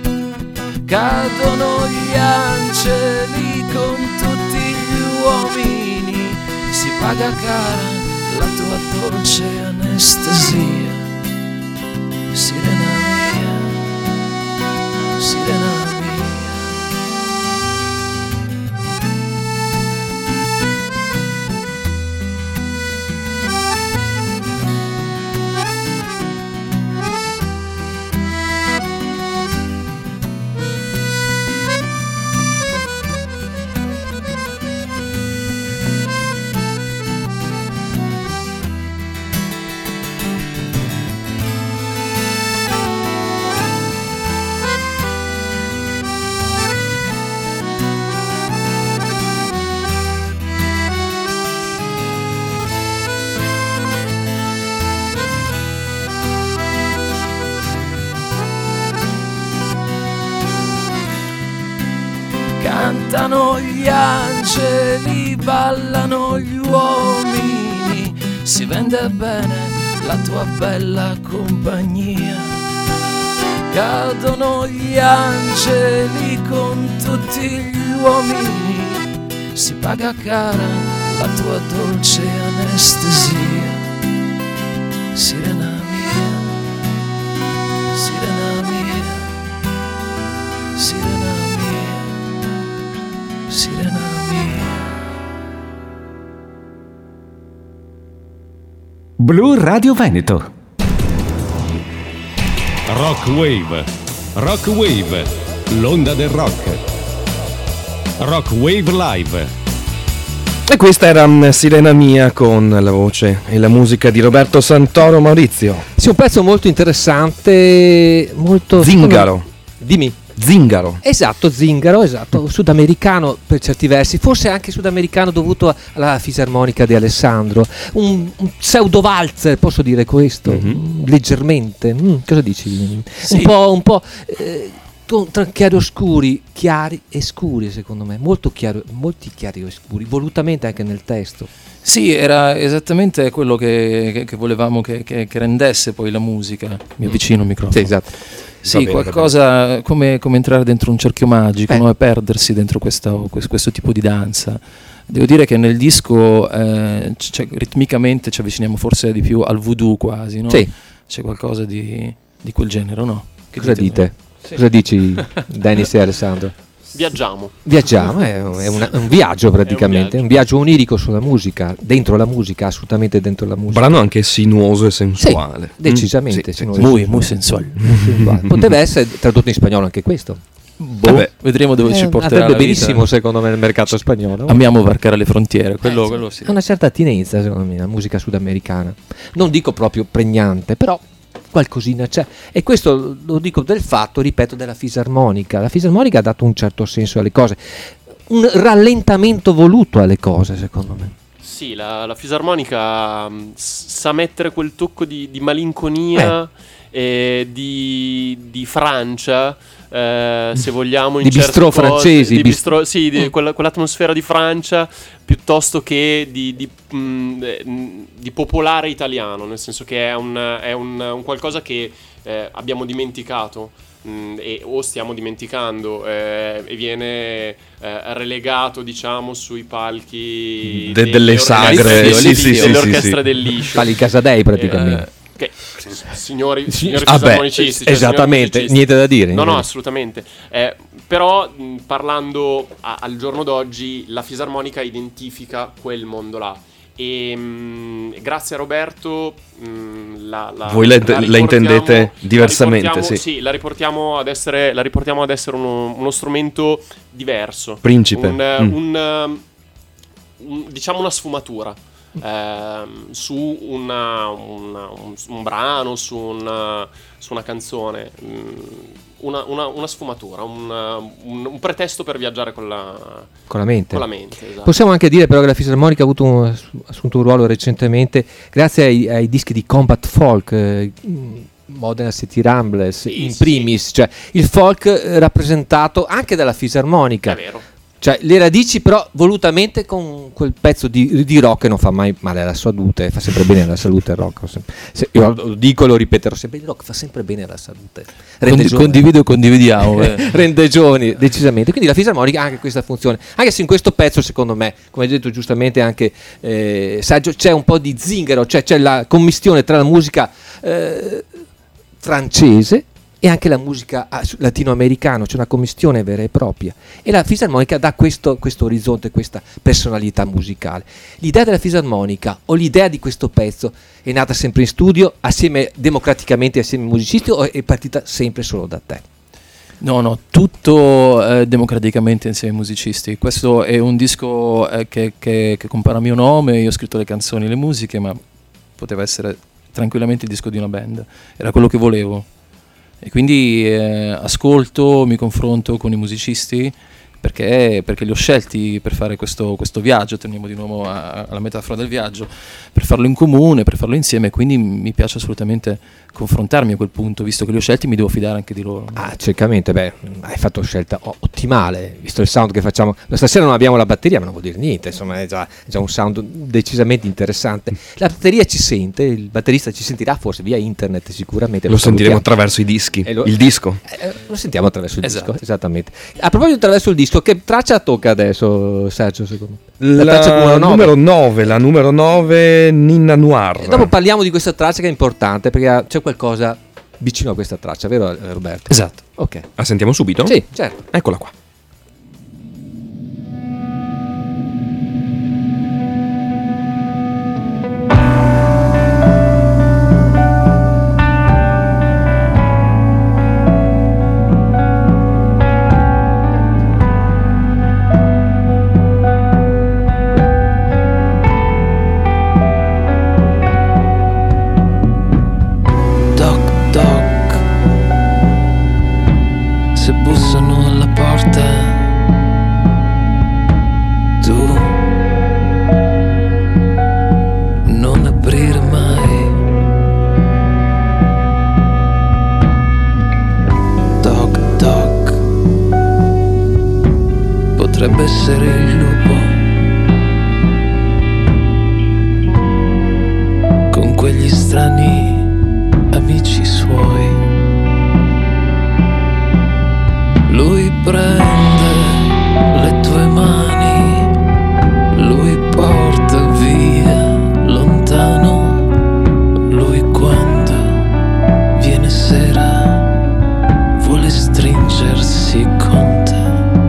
Cadono gli angeli con tutti gli uomini, si paga cara la tua dolce anestesia. Sirena mia, sirena mia. Cantano gli angeli, ballano gli uomini, si vende bene la tua bella compagnia. Cadono gli angeli con tutti gli uomini, si paga cara la tua dolce anestesia. Sirena mia, sirena mia, sirena mia. Sirena mia. Blu Radio Veneto. Rock Wave. Rock Wave. L'onda del rock. Rock Wave Live. E questa era Sirena mia con la voce e la musica di Roberto Santoro. Maurizio. Sì, un pezzo molto interessante, molto... Zingaro. Dimmi. Zingaro. Esatto, zingaro, esatto, sudamericano per certi versi, forse anche sudamericano dovuto alla fisarmonica di Alessandro, un pseudo valzer, posso dire questo, leggermente, cosa dici? Sì. Un po' tra chiaroscuri, chiari e scuri secondo me, molti chiari e scuri, volutamente anche nel testo. Sì, era esattamente quello che volevamo che rendesse poi la musica. Mi avvicino al microfono. Sì, esatto. Sì, qualcosa come entrare dentro un cerchio magico, no? E perdersi dentro questo tipo di danza. Devo dire che nel disco ritmicamente ci avviciniamo forse di più al voodoo quasi, no? Sì. C'è qualcosa di quel genere, no? Cosa dite? Sì. Cosa dici, Dennis e Alessandro? Viaggiamo, è un viaggio praticamente, un viaggio onirico sulla musica, dentro la musica, assolutamente dentro la musica. Brano anche sinuoso e sensuale. Sì, decisamente. Sì, muy sensuale. Poteva essere tradotto in spagnolo anche questo. Vedremo dove ci porterà. Andrebbe benissimo secondo me nel mercato spagnolo. Amiamo varcare le frontiere, quello sì. Ha una certa attinenza secondo me la musica sudamericana. Non dico proprio pregnante, però qualcosina c'è, e questo lo dico del fatto, ripeto, della fisarmonica. La fisarmonica ha dato un certo senso alle cose, un rallentamento voluto alle cose, secondo me. Sì, la fisarmonica sa mettere quel tocco di malinconia e di Francia, se vogliamo, in di bistrò francesi, quell'atmosfera di Francia, piuttosto che di popolare italiano, nel senso che è un qualcosa che abbiamo dimenticato o stiamo dimenticando e viene relegato, diciamo sui palchi delle sagre, dell'orchestra del liscio, Pali Casadei praticamente. Signori fisarmonicisti, esattamente, niente da dire. No, assolutamente. Però parlando al giorno d'oggi, la fisarmonica identifica quel mondo là. E grazie a Roberto voi la intendete diversamente, sì, la riportiamo ad essere uno strumento diverso, principe, diciamo una sfumatura su un brano, su una canzone, una sfumatura, un pretesto per viaggiare con la mente. Esatto. Possiamo anche dire però che la fisarmonica ha assunto un ruolo recentemente grazie ai dischi di combat folk, Modena City Ramblers in primis, cioè il folk rappresentato anche dalla fisarmonica. È vero. Cioè le radici però volutamente con quel pezzo di rock che non fa mai male alla salute, fa sempre bene alla salute il rock. Io lo dico e lo ripeterò sempre, il rock fa sempre bene alla salute. Condivido e condividiamo. Rende giovani, decisamente. Quindi la fisarmonica ha anche questa funzione, anche se in questo pezzo secondo me, come hai detto giustamente anche Saggio, c'è un po' di zingaro, cioè c'è la commistione tra la musica francese e anche la musica latinoamericana, c'è una commistione vera e propria, e la fisarmonica dà questo orizzonte, questa personalità musicale. L'idea della fisarmonica o l'idea di questo pezzo è nata sempre in studio, democraticamente assieme ai musicisti, o è partita sempre solo da te? No, tutto democraticamente insieme ai musicisti. Questo è un disco che compara a mio nome, io ho scritto le canzoni e le musiche, ma poteva essere tranquillamente il disco di una band, era quello che volevo. E quindi ascolto, mi confronto con i musicisti perché li ho scelti per fare questo viaggio, torniamo di nuovo alla metafora del viaggio, per farlo in comune, per farlo insieme, quindi mi piace assolutamente confrontarmi a quel punto, visto che li ho scelti mi devo fidare anche di loro. Certamente, hai fatto scelta ottimale, visto il sound che facciamo. Stasera non abbiamo la batteria, ma non vuol dire niente, insomma è già un sound decisamente interessante. La batteria ci sente, il batterista ci sentirà forse via internet sicuramente. Lo sentiremo attraverso i dischi, il disco. Lo sentiamo attraverso il disco, esattamente. A proposito attraverso il disco, che traccia tocca adesso, Sergio, secondo me? La numero 9, Ninna Noir. E dopo parliamo di questa traccia che è importante, perché c'è qualcosa vicino a questa traccia, vero Roberto? Esatto. Ok. La sentiamo subito? Sì, certo. Eccola qua. Potrebbe essere il lupo con quegli strani amici suoi. Lui prende le tue mani, lui porta via lontano. Lui quando viene sera vuole stringersi con te.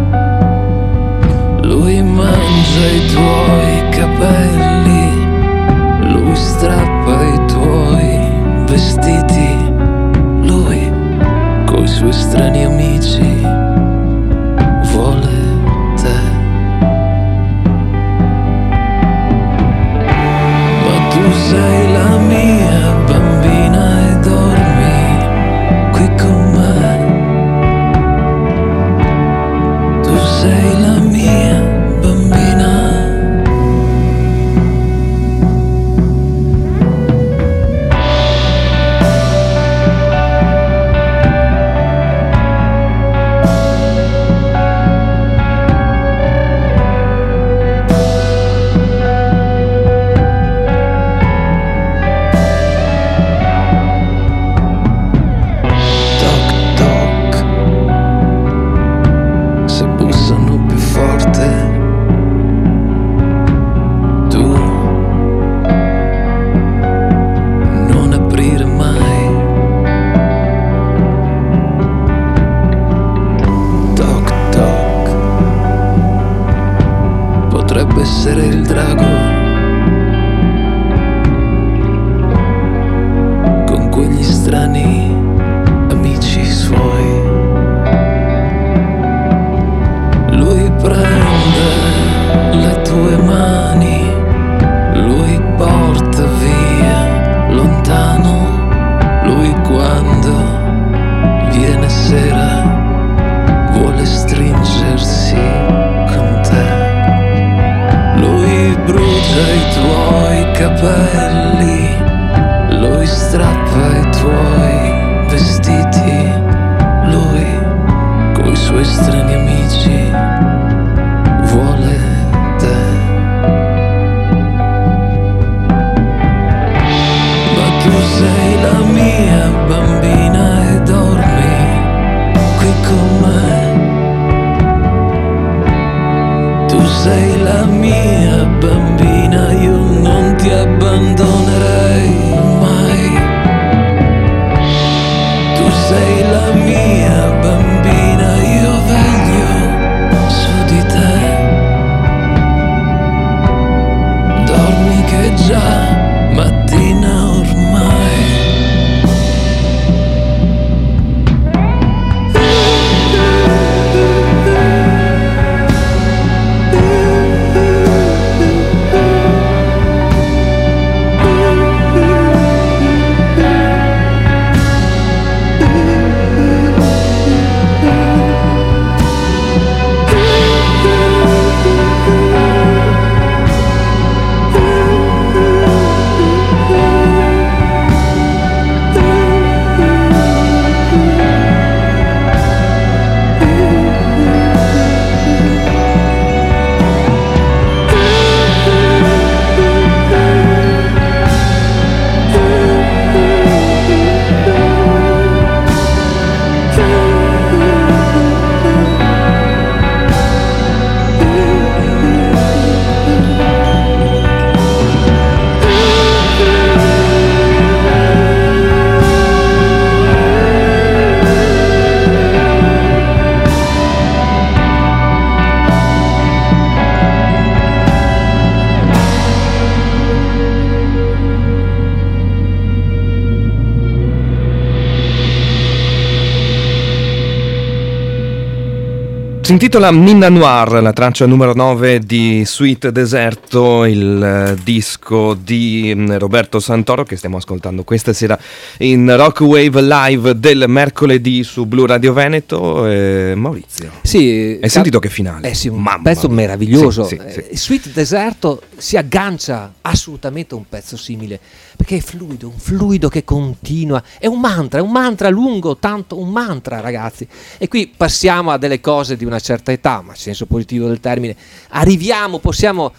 Lui mangia i tuoi capelli, lui strappa i tuoi vestiti. essere il drago con quegli strani amici suoi. Lui prende le tue mani, lui porta via lontano, lui quando viene sera vuole stringersi con te. Lui brucia i tuoi capelli, lui strappa i tuoi vestiti, lui coi suoi strani amici vuole te. Ma tu sei la mia bambina e dormi qui con me. Tu sei la mia bambina, io non ti abbandonerei mai. Tu sei la mia bambina, io veglio su di te. Dormi che è già mattina ormai. Si intitola Minna Noir, la traccia numero 9 di Sweet Deserto, il disco di Roberto Santoro che stiamo ascoltando questa sera in Rock Wave Live del mercoledì su Blu Radio Veneto. Maurizio, sì, hai sentito che finale? Sì, un Mamma pezzo mia. meraviglioso. Sì. Sweet Deserto si aggancia assolutamente a un pezzo simile, perché è fluido, un fluido che continua, è un mantra lungo, tanto un mantra, ragazzi. E qui passiamo a delle cose di una certa età, ma in senso positivo del termine, possiamo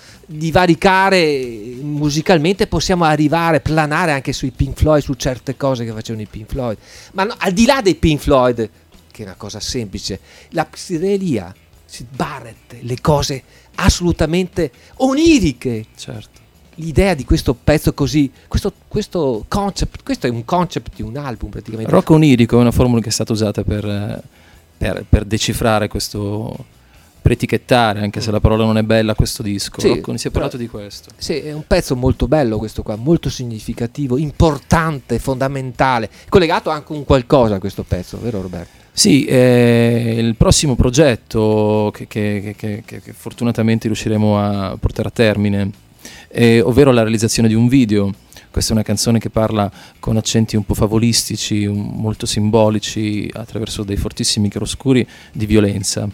divaricare musicalmente, possiamo arrivare, planare anche sui Pink Floyd, su certe cose che facevano i Pink Floyd, ma no, al di là dei Pink Floyd, che è una cosa semplice, la psichedelia, Barrett, le cose assolutamente oniriche, Certo. l'idea di questo pezzo così, questo concept, questo è un concept di un album praticamente. Rock onirico è una formula che è stata usata per decifrare questo, per etichettare, anche se la parola non è bella, questo disco. Sì, Rock, si è parlato di questo. Sì, è un pezzo molto bello questo qua, molto significativo, importante, fondamentale, collegato anche a un qualcosa a questo pezzo, vero Roberto? Sì, il prossimo progetto che fortunatamente riusciremo a portare a termine, ovvero la realizzazione di un video. Questa è una canzone che parla con accenti un po' favolistici, molto simbolici, attraverso dei fortissimi chiaroscuri di violenza.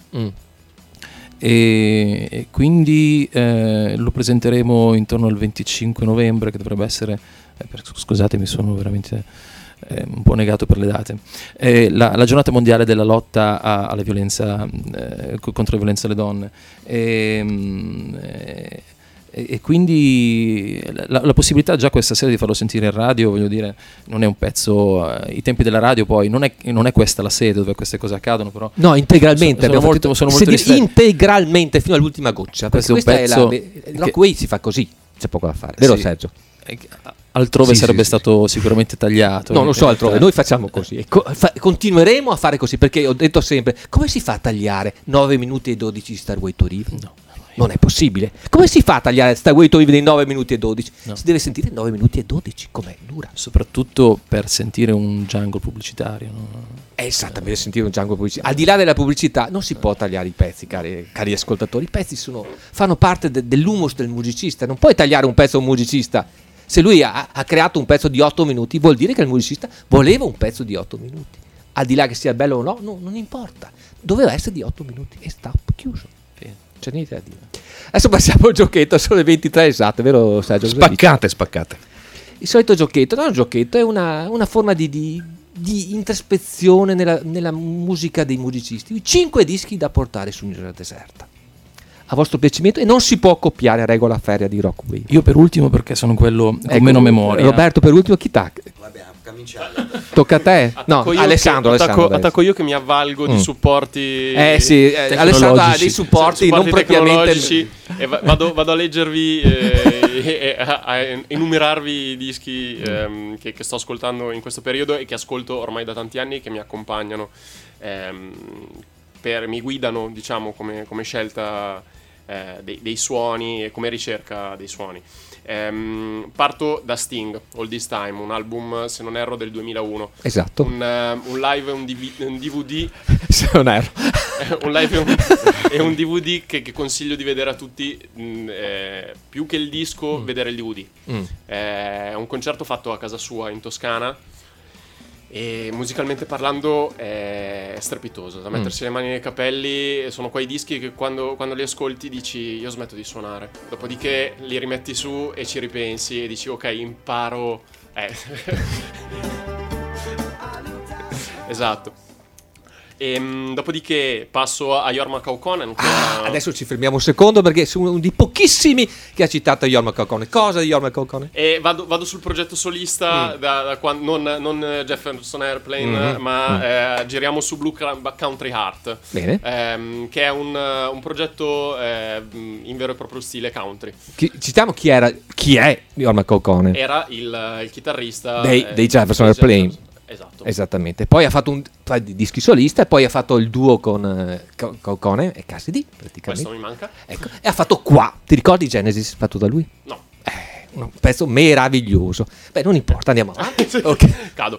E quindi lo presenteremo intorno al 25 novembre, che dovrebbe essere, scusatemi, sono veramente un po' negato per le date, la giornata mondiale della lotta alla violenza, contro la violenza alle donne. E quindi la possibilità già questa sera di farlo sentire in radio, voglio dire, non è un pezzo, i tempi della radio poi non è questa la sede dove queste cose accadono, però no, integralmente sono molto ristretti. Integralmente fino all'ultima goccia, questo è un pezzo Rockway si fa così, c'è poco da fare, vero, sì. Sergio? Altrove sarebbe stato sicuramente tagliato. No, non so altrove, noi facciamo così. Continueremo a fare così, perché ho detto sempre, come si fa a tagliare 9 minuti e 12 di Starway to Live? No. Non è possibile. Come si fa a tagliare Stairway to Heaven in 9 minuti e 12? No. Si deve sentire 9 minuti e 12, com'è dura. Soprattutto per sentire un jungle pubblicitario, no? È esattamente sentire un jungle pubblicitario. Al di là della pubblicità non si può tagliare i pezzi, cari ascoltatori. I pezzi fanno parte dell'humus del musicista. Non puoi tagliare un pezzo a un musicista. Se lui ha creato un pezzo di 8 minuti, vuol dire che il musicista voleva un pezzo di 8 minuti. Al di là che sia bello o no, non importa. Doveva essere di 8 minuti e sta chiuso. C'è niente da dire. Adesso passiamo al giochetto, sono le 23 esatte, vero Sergio? Spaccate. Il solito giochetto, non è un giochetto, è una forma di introspezione nella musica dei musicisti. 5 dischi da portare su un'isola deserta. A vostro piacimento, e non si può copiare a regola ferrea di Rockwave. Io per ultimo, perché sono quello con meno memoria. Roberto per ultimo, chi tacca? Vabbè, cominciare. Tocca a te? No, Alessandro. Attacco io che mi avvalgo di supporti. Sì, Alessandro ha dei supporti non propriamente tecnologici. E vado a leggervi e a enumerarvi i dischi che sto ascoltando in questo periodo e che ascolto ormai da tanti anni, che mi accompagnano, mi guidano, diciamo, come scelta dei suoni e come ricerca dei suoni. Parto da Sting, All This Time, un album, se non erro, del 2001. Esatto. Un live e un DVD. Se non erro. Un live e un DVD che consiglio di vedere a tutti, più che il disco, vedere il DVD. È un concerto fatto a casa sua in Toscana e musicalmente parlando è strepitoso, da mettersi le mani nei capelli. Sono quei dischi che quando li ascolti dici io smetto di suonare, dopodiché li rimetti su e ci ripensi e dici ok, imparo. Esatto. E dopodiché passo a Jorma Kaukonen. Adesso ci fermiamo un secondo perché sono uno dei pochissimi che ha citato Jorma Kaukonen. Cosa di Jorma Kaukonen? E vado sul progetto solista da quando, non Jefferson Airplane, ma giriamo su Blue Country Heart. Bene. Che è un progetto in vero e proprio stile country. Citiamo chi è Jorma Kaukonen. Era il chitarrista dei Jefferson Airplane. Esatto. Esattamente. Poi ha fatto un paio di dischi solista e poi ha fatto il duo con Kaukonen e Cassidy, praticamente. Questo mi manca. Ecco. E ha fatto Qua. Ti ricordi Genesis fatto da lui? No. Un pezzo meraviglioso. Beh, non importa, andiamo avanti. Ok. Cado.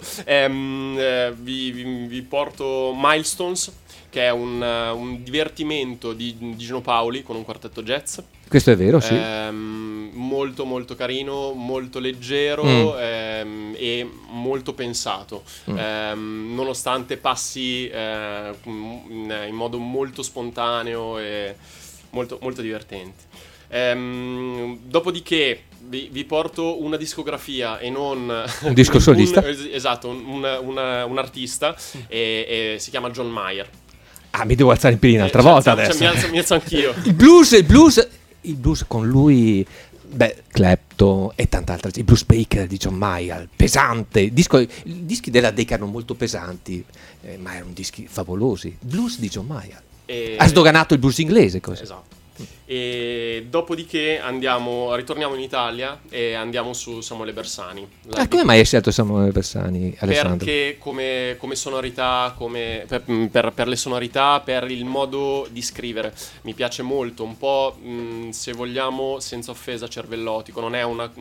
Vi porto Milestones, che è un divertimento di Gino Paoli con un quartetto jazz. Questo è vero, sì. Molto molto carino, molto leggero e molto pensato, nonostante passi in modo molto spontaneo e molto, molto divertente. Dopodiché vi porto una discografia e non un disco solista. Esatto, un artista e si chiama John Mayer. Mi devo alzare in piedi un'altra volta adesso. Mi alzo anch'io. Il blues con lui, Clapton e tant'altra. Il Blues Baker di John Mayer, pesante. I dischi della Decca erano molto pesanti, ma erano dischi favolosi. Blues di John Mayer. Ha sdoganato il blues inglese. Così. Esatto. E dopodiché ritorniamo in Italia e andiamo su Samuele Bersani. Come mai hai scelto Samuele Bersani, Alessandro? Perché come sonorità, per le sonorità, per il modo di scrivere mi piace molto, un po' se vogliamo, senza offesa, cervellotico. Non è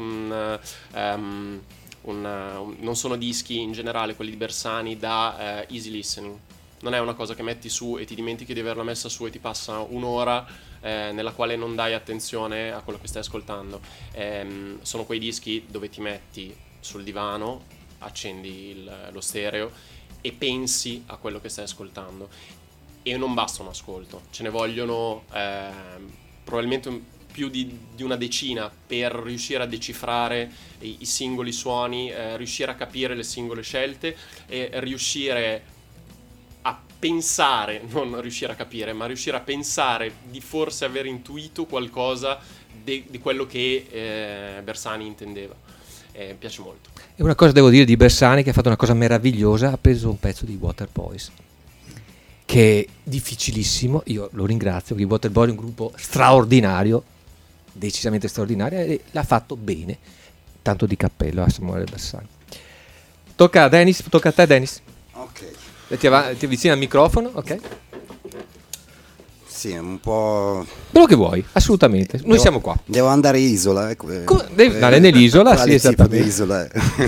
non sono dischi in generale, quelli di Bersani, da easy listening. Non è una cosa che metti su e ti dimentichi di averla messa su e ti passa un'ora nella quale non dai attenzione a quello che stai ascoltando. Sono quei dischi dove ti metti sul divano, accendi lo stereo e pensi a quello che stai ascoltando. E non basta un ascolto, ce ne vogliono probabilmente più di una decina per riuscire a decifrare i singoli suoni, riuscire a capire le singole scelte e riuscire a pensare, non riuscire a capire, ma riuscire a pensare di forse aver intuito qualcosa di quello che Bersani intendeva. Mi piace molto. E una cosa devo dire di Bersani, che ha fatto una cosa meravigliosa, ha preso un pezzo di Waterboys, che è difficilissimo, io lo ringrazio, perché i Waterboys è un gruppo straordinario, decisamente straordinario, e l'ha fatto bene. Tanto di cappello a Samuele Bersani. Tocca a te, Dennis. Ok. Ti avvicini al microfono, ok? Sì, un po'. Quello che vuoi, assolutamente. Noi siamo qua. Devo andare in isola. Devi andare nell'isola, sì, esattamente. Isola.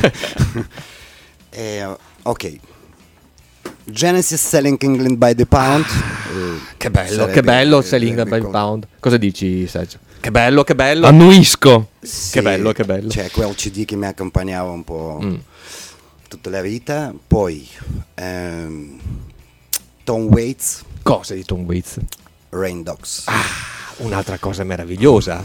Ok. Genesis Selling England by the Pound. Che bello Selling by the Pound. Cosa dici, Sergio? Che bello. Annuisco. Sì, Che bello. Cioè, quel CD che mi accompagnava un po' tutta la vita. Poi Tom Waits. Cosa di Tom Waits? Rain Dogs. Un'altra cosa meravigliosa.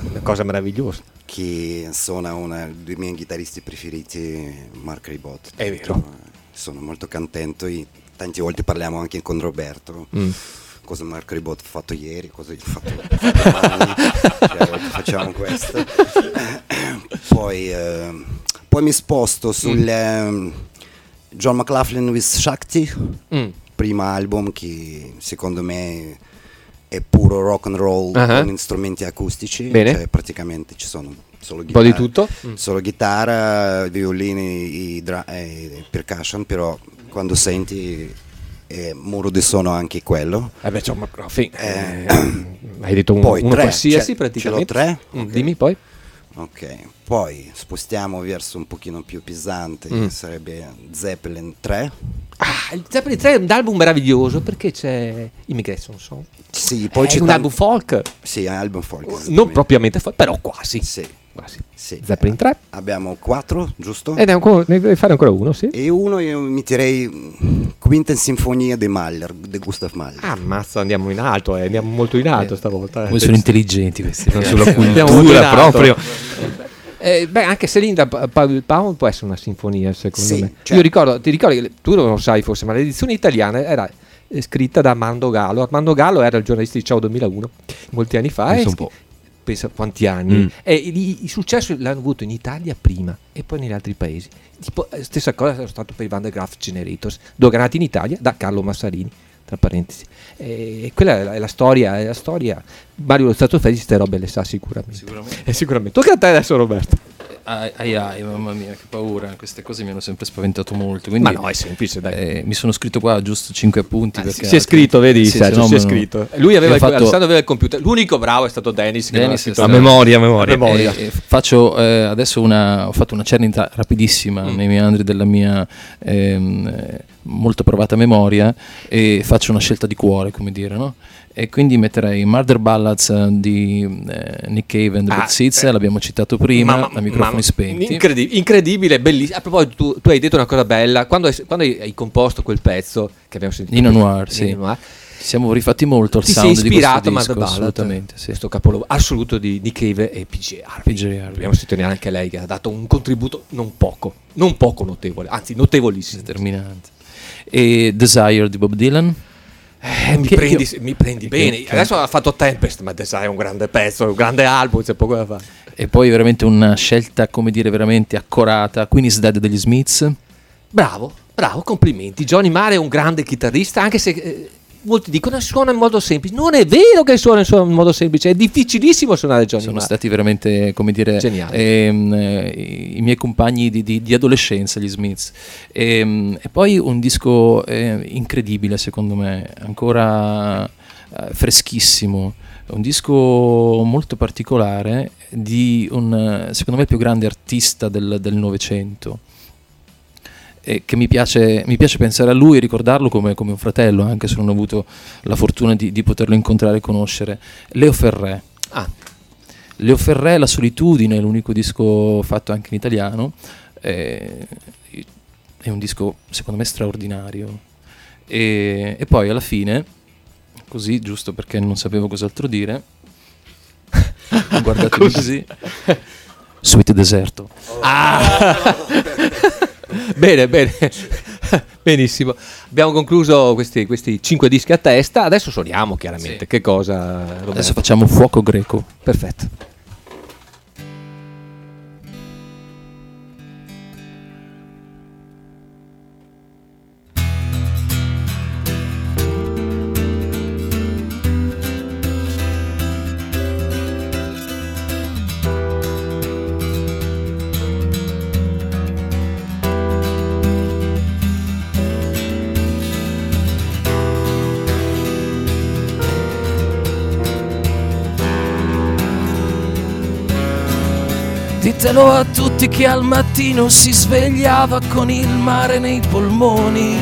Che suona uno dei miei chitarristi preferiti, Mark Ribot. È vero. Sono molto contento. Tanti volte parliamo anche con Roberto. Cosa Mark Ribot ha fatto ieri, cosa ha fatto domani. Cioè, facciamo questo. Poi mi sposto sul John McLaughlin with Shakti, primo album che secondo me è puro rock and roll con strumenti acustici. Bene. Cioè, praticamente ci sono solo Un po' di tutto. solo chitarra, violini e percussion, però quando senti muro di suono anche quello. John McLaughlin. Hai detto uno qualsiasi praticamente. Ce l'ho 3. Okay. Dimmi poi. Ok, poi spostiamo verso un pochino più pesante, sarebbe Zeppelin 3. Il Zeppelin 3 è un album meraviglioso perché c'è Immigration Song. Sì, poi c'è un album folk. Sì, è un album folk. Non propriamente folk, però quasi. Sì. Zeppelin 3. Abbiamo 4, giusto? Ne devi fare ancora uno, sì. E uno io mi direi Quinta Sinfonia di Mahler, di Gustav Mahler. Ammazza, andiamo in alto, andiamo molto in alto stavolta. Voi sono intelligenti questi, non sulla cultura proprio. Anche Selling by the Pound può essere una sinfonia, secondo me. Certo. Ti ricordi che tu non lo sai forse, ma l'edizione italiana era scritta da Armando Gallo. Armando Gallo era il giornalista di Ciao 2001 molti anni fa. Pensa quanti anni. E il successo l'hanno avuto in Italia prima e poi negli altri paesi. Tipo, stessa cosa è stato per i Van der Graaf Generators, doganati in Italia da Carlo Massarini, tra parentesi. E quella è la storia. Mario Lo Stato Felice ste robe le sa sicuramente. Tocca a te adesso, Roberto. Mamma mia, che paura, queste cose mi hanno sempre spaventato molto, quindi, ma no, è semplice, dai. Mi sono scritto qua giusto 5 appunti perché si è scritto, vedi, Sergio, si è scritto. Lui Alessandro aveva il computer, l'unico bravo è stato Dennis che non ha scritto a memoria. Faccio adesso ho fatto una cernita rapidissima nei meandri della mia molto provata memoria e faccio una scelta di cuore, come dire, no? E quindi metterei Murder Ballads di Nick Cave and the Bad Seeds, l'abbiamo citato prima, a microfoni spenti. Incredibile, bellissimo. A proposito, tu hai detto una cosa bella, quando hai composto quel pezzo che abbiamo sentito, Nino Noir, sì. Ci siamo rifatti molto al sound di questo disco, assolutamente, sì. Questo capolavoro assoluto di Nick Cave e PJ Harvey. Dobbiamo sottolineare anche lei che ha dato un contributo non poco notevole, anzi notevolissimo, determinante. E Desire di Bob Dylan. Mi prendi bene. Adesso ha fatto Tempest, ma Desire è un grande pezzo, un grande album, c'è poco da fare. E poi veramente una scelta, come dire, veramente accorata. Queen is Dead degli Smiths. Bravo, complimenti. Johnny Marr è un grande chitarrista, anche se molti dicono suona in modo semplice. Non è vero che suona in modo semplice, è difficilissimo suonare Johnny Marr. Sono stati veramente, come dire, i miei compagni di adolescenza, gli Smiths. E poi un disco incredibile, secondo me, ancora freschissimo. Un disco molto particolare di secondo me, il più grande artista del Novecento. Che mi piace pensare a lui e ricordarlo come un fratello, anche se non ho avuto la fortuna di poterlo incontrare e conoscere. Leo Ferré. Leo Ferré, La solitudine, è l'unico disco fatto anche in italiano. È un disco secondo me straordinario. E poi alla fine, così giusto perché non sapevo cos'altro dire, guardatemi così. Sweet Deserto. Bene, benissimo. Abbiamo concluso questi 5 dischi a testa. Adesso suoniamo chiaramente. Sì. Che cosa, Roberto? Adesso facciamo Fuoco Greco. Perfetto. Ditelo a tutti che al mattino si svegliava con il mare nei polmoni,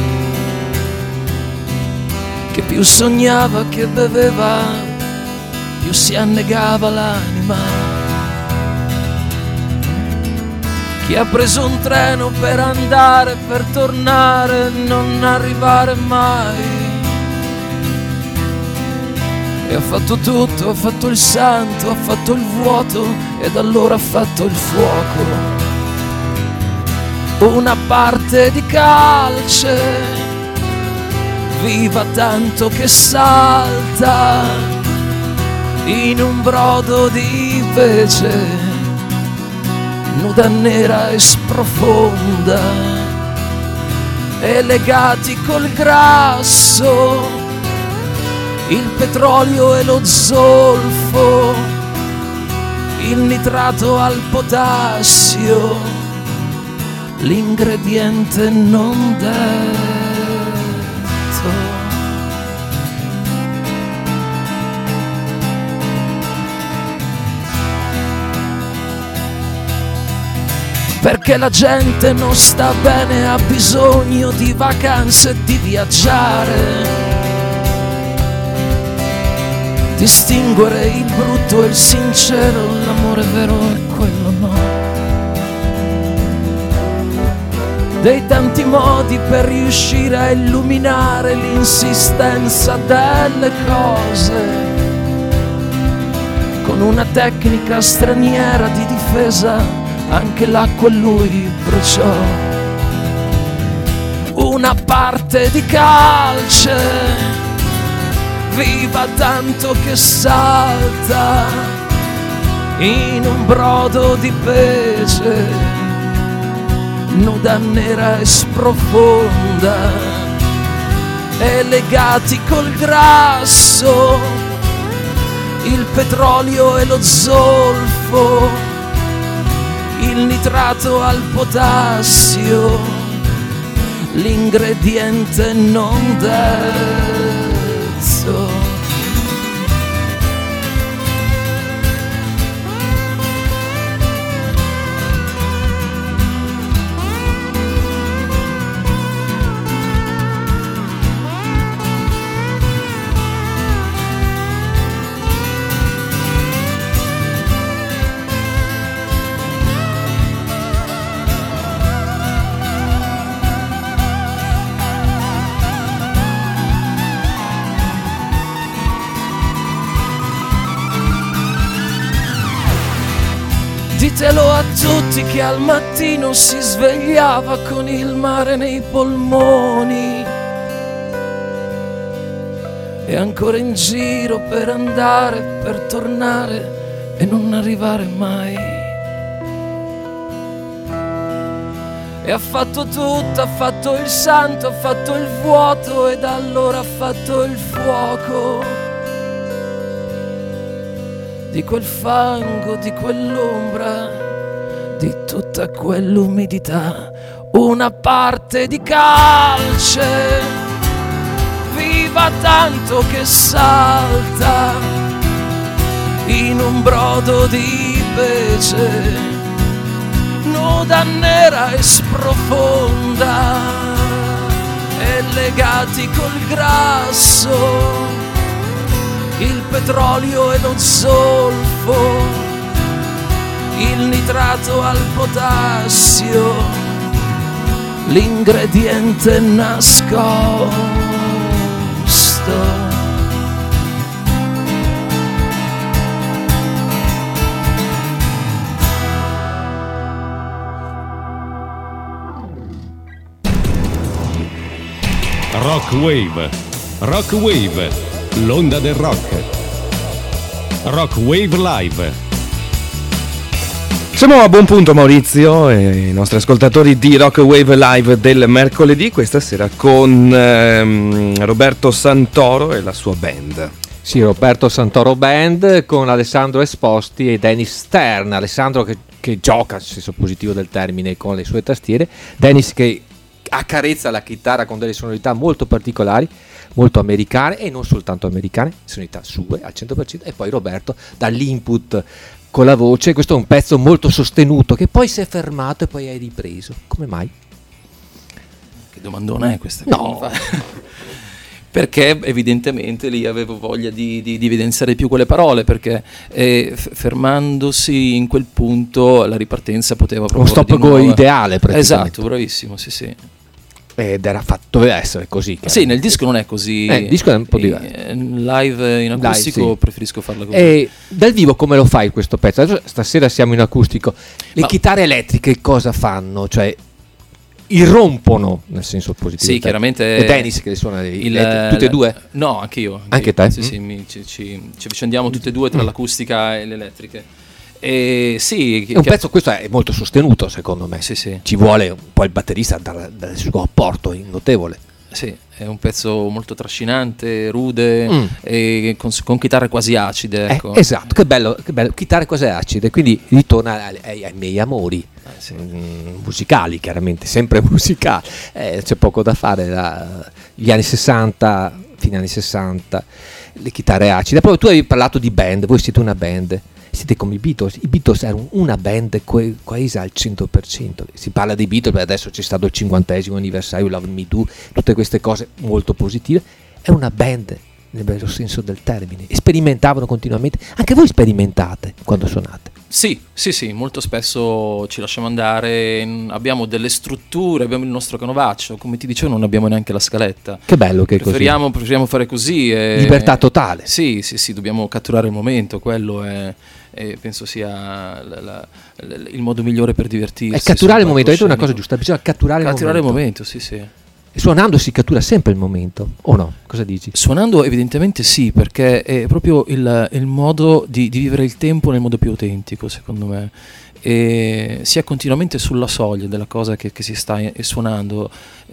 che più sognava che beveva, più si annegava l'anima. Chi ha preso un treno per andare, per tornare, non arrivare mai. E ha fatto tutto, ha fatto il santo, ha fatto il vuoto ed allora ha fatto il fuoco. Una parte di calce, viva tanto che salta in un brodo di pece, nuda, nera e sprofonda, e legati col grasso, il petrolio e lo zolfo, il nitrato al potassio, l'ingrediente non detto. Perché la gente non sta bene, ha bisogno di vacanze e di viaggiare, distinguere il brutto e il sincero, l'amore vero e quello no. Dei tanti modi per riuscire a illuminare l'insistenza delle cose, con una tecnica straniera di difesa, anche l'acqua lui bruciò. Una parte di calce, viva tanto che salta in un brodo di pece, nuda, nera e sprofonda, e legati col grasso, il petrolio e lo zolfo, il nitrato al potassio, l'ingrediente non detto. Ditelo a tutti che al mattino si svegliava con il mare nei polmoni, e ancora in giro per andare, per tornare e non arrivare mai. E ha fatto tutto, ha fatto il santo, ha fatto il vuoto ed allora ha fatto il fuoco. Di quel fango, di quell'ombra, di tutta quell'umidità, una parte di calce, viva tanto che salta in un brodo di pece, nuda, nera e sprofonda, e legati col grasso, il petrolio e lo zolfo, il nitrato al potassio, l'ingrediente nascosto. Rock Wave, l'onda del rock. Rock Wave Live. Siamo a buon punto, Maurizio, e i nostri ascoltatori di Rock Wave Live del mercoledì, questa sera con Roberto Santoro e la sua band. Sì, Roberto Santoro Band con Alessandro Esposti e Dennis Stern. Alessandro che gioca, nel senso positivo del termine, con le sue tastiere. Dennis che accarezza la chitarra con delle sonorità molto particolari, molto americane, e non soltanto americane, sonorità sue al 100%, e poi Roberto dall'input con la voce. Questo è un pezzo molto sostenuto che poi si è fermato e poi hai ripreso. Come mai? Che domandona è questa? No. Perché evidentemente lì avevo voglia di evidenziare più quelle parole, perché fermandosi in quel punto la ripartenza poteva Uno proporre stop di nuovo. go ideale praticamente. Esatto, bravissimo, sì. Ed era fatto, doveva essere così. Sì, nel disco non è così. Il disco è un po' diverso. Live in acustico Live, sì. Preferisco farla così. E dal vivo come lo fai questo pezzo? Adesso, stasera siamo in acustico. Le chitarre elettriche cosa fanno? Cioè irrompono nel senso positivo. Sì, chiaramente. E Dennis che suona tutte e due? No, anche io. Anche te? Sì, ci avvicendiamo tutte e due tra l'acustica e le elettriche. E sì, è un pezzo, questo è molto sostenuto secondo me. Sì. Ci vuole un po' il batterista dal suo apporto notevole. Sì, è un pezzo molto trascinante, rude e con chitarre quasi acide. Ecco. Esatto, che bello, chitarre quasi acide, quindi ritorna ai miei amori musicali, chiaramente, sempre musicali. C'è poco da fare, gli anni 60, fine anni 60, le chitarre acide. Poi tu hai parlato di band, voi siete una band. Siete come i Beatles erano una band coesa al 100%. Si parla dei Beatles, adesso c'è stato il 50° anniversario, Love Me Do, tutte queste cose molto positive. È una band nel vero senso del termine, sperimentavano continuamente. Anche voi sperimentate quando suonate? Sì, molto spesso ci lasciamo andare, abbiamo delle strutture, abbiamo il nostro canovaccio, come ti dicevo non abbiamo neanche la scaletta. Che bello che è così. Preferiamo fare così. Libertà totale. Sì, dobbiamo catturare il momento, quello è penso sia il modo migliore per divertirsi. È catturare il momento, hai detto una cosa giusta, bisogna catturare il momento, sì. E suonando si cattura sempre il momento, o no? Cosa dici? Suonando evidentemente sì, perché è proprio il modo di vivere il tempo nel modo più autentico, secondo me. E si è continuamente sulla soglia della cosa che si sta suonando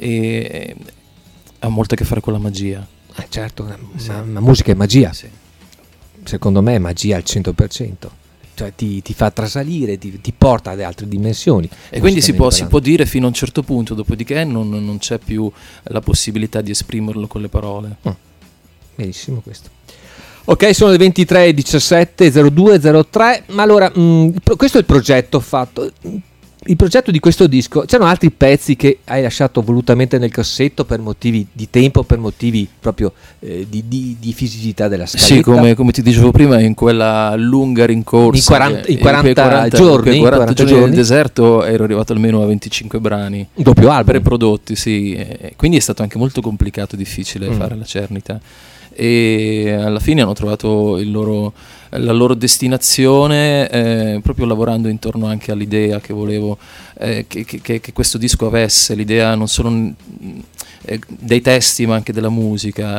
e ha molto a che fare con la magia. Certo, la musica è magia. Sì. Secondo me è magia al 100%. Cioè ti fa trasalire, ti porta ad altre dimensioni. E quindi si può dire fino a un certo punto, dopodiché non c'è più la possibilità di esprimerlo con le parole. Benissimo questo. Ok, sono le 23:17, 02:03, ma allora questo è il progetto fatto. Il progetto di questo disco, c'erano altri pezzi che hai lasciato volutamente nel cassetto per motivi di tempo, per motivi proprio di fisicità della scaletta? Sì, come ti dicevo prima, in quella lunga rincorsa in 40 giorni nel deserto ero arrivato almeno a 25 brani. Un doppio album preprodotti, sì. Quindi è stato anche molto complicato e difficile fare la cernita. E alla fine hanno trovato la loro destinazione proprio lavorando intorno anche all'idea che volevo che questo disco avesse, l'idea non solo dei testi ma anche della musica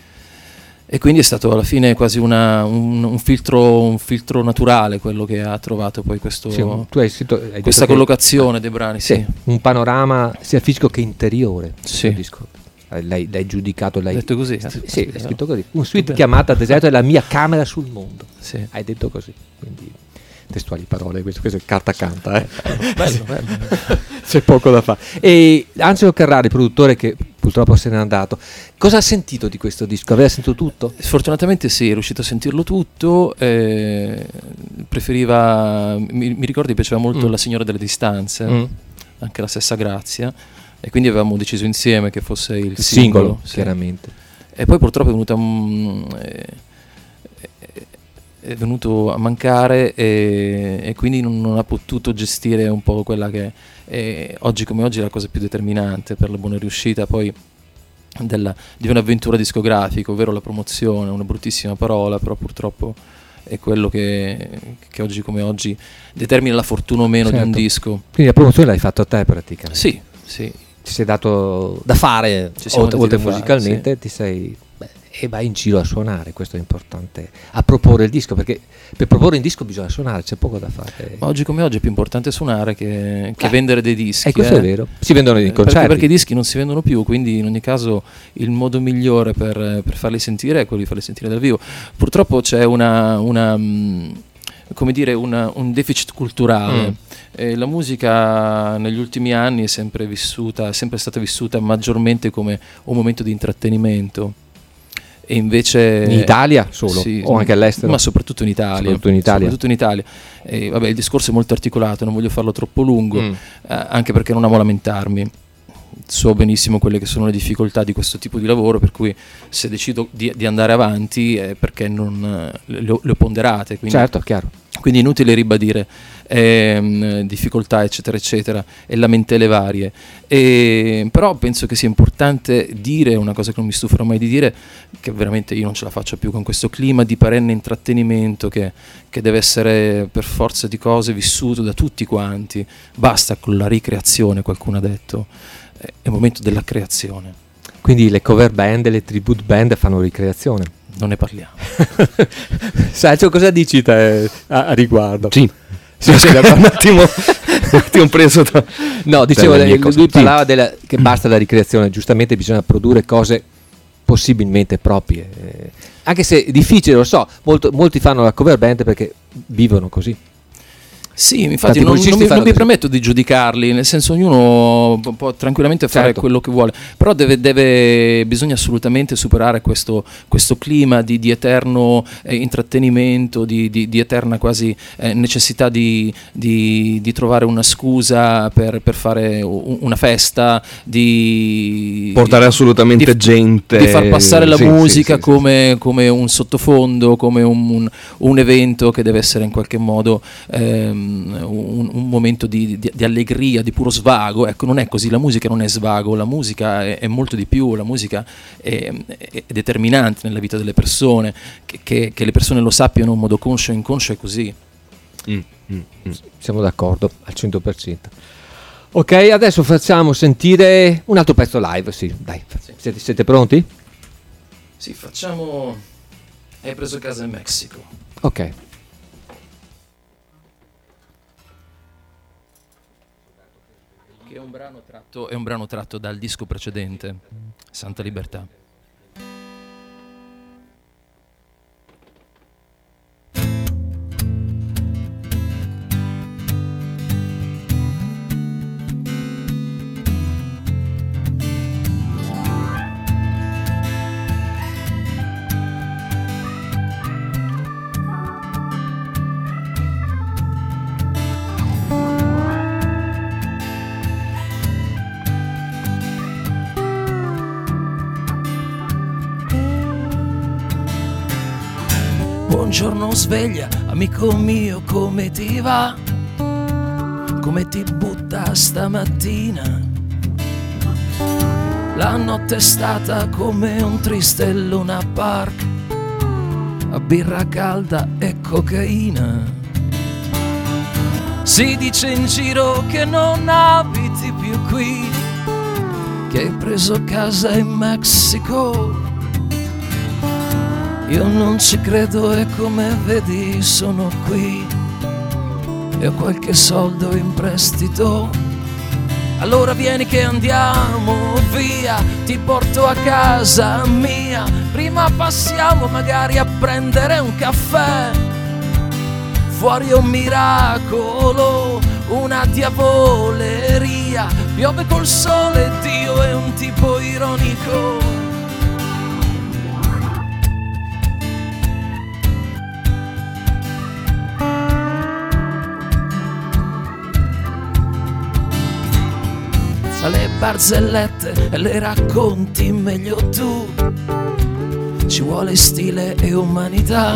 e quindi è stato alla fine quasi un filtro naturale quello che ha trovato poi questo, tu hai questa collocazione dei brani. Sì. Un panorama sia fisico che interiore. Sì. Disco. L'hai giudicato, l'hai detto così? Sì, hai scritto così. Un suite chiamata Deserto è la mia camera sul mondo. Sì. Hai detto così, quindi testuali parole, questo è carta canta. Bello. C'è poco da fare. E Angelo Carrari, produttore che purtroppo se n'è andato, cosa ha sentito di questo disco? Aveva sentito tutto? Sfortunatamente sì, è riuscito a sentirlo tutto. Preferiva, mi ricordo, piaceva molto La Signora delle Distanze, anche la stessa Grazia. E quindi avevamo deciso insieme che fosse il singolo, chiaramente. E poi purtroppo è venuto a mancare e quindi non ha potuto gestire un po' quella che è oggi come oggi è la cosa più determinante per la buona riuscita poi di un'avventura discografica, ovvero la promozione, una bruttissima parola, però purtroppo è quello che oggi come oggi determina la fortuna o meno di un disco. Quindi la promozione l'hai fatto a te praticamente? Sì. Ti sei dato da fare, oltre musicalmente, ti sei e vai in giro a suonare, questo è importante, a proporre il disco, perché per proporre un disco bisogna suonare, c'è poco da fare. Ma oggi come oggi è più importante suonare che vendere dei dischi. Questo è vero, si vendono i concerti. Perché i dischi non si vendono più, quindi in ogni caso il modo migliore per farli sentire è quello di farli sentire dal vivo. Purtroppo c'è un deficit culturale. La musica negli ultimi anni è sempre stata vissuta maggiormente come un momento di intrattenimento. E invece in Italia solo o anche all'estero? Ma soprattutto in Italia. Soprattutto in Italia. Vabbè, il discorso è molto articolato, non voglio farlo troppo lungo, anche perché non amo lamentarmi. So benissimo quelle che sono le difficoltà di questo tipo di lavoro, per cui se decido di andare avanti è perché non le ho ponderate. Quindi, certo, chiaro. Quindi è inutile ribadire difficoltà eccetera eccetera e lamentele varie, però penso che sia importante dire una cosa che non mi stuferò mai di dire, che veramente io non ce la faccio più con questo clima di perenne intrattenimento che deve essere per forza di cose vissuto da tutti quanti. Basta con la ricreazione, qualcuno ha detto, è il momento della creazione. Quindi le cover band e le tribute band fanno ricreazione? Non ne parliamo. Sergio, cosa dici te a riguardo? Sì. un attimo preso no, dicevo, lui parlava che basta la ricreazione, giustamente bisogna produrre cose possibilmente proprie, anche se è difficile, lo so, molti fanno la cover band perché vivono così. Sì, infatti non mi permetto di giudicarli, nel senso ognuno può tranquillamente fare quello che vuole, però bisogna assolutamente superare questo clima di eterno intrattenimento, di eterna quasi necessità di trovare una scusa per fare una festa, di portare assolutamente gente, di far passare la musica come un sottofondo, come un evento che deve essere in qualche modo un momento di allegria, di puro svago. Ecco, non è così, la musica non è svago, la musica è molto di più, la musica è determinante nella vita delle persone, che le persone lo sappiano in modo conscio e inconscio è così. Siamo d'accordo al 100%. Ok, adesso facciamo sentire un altro pezzo live, sì, dai, siete pronti? Sì, facciamo Hai preso casa in Messico. Ok. Che è un brano tratto dal disco precedente, Santa Libertà. Buongiorno sveglia, amico mio, come ti va? Come ti butta stamattina? La notte è stata come un triste Luna Park, a birra calda e cocaina. Si dice in giro che non abiti più qui, che hai preso casa in Messico. Io non ci credo e come vedi sono qui e ho qualche soldo in prestito. Allora vieni che andiamo via, ti porto a casa mia. Prima passiamo magari a prendere un caffè. Fuori è un miracolo, una diavoleria. Piove col sole, Dio è un tipo ironico. Le barzellette le racconti meglio tu, ci vuole stile e umanità,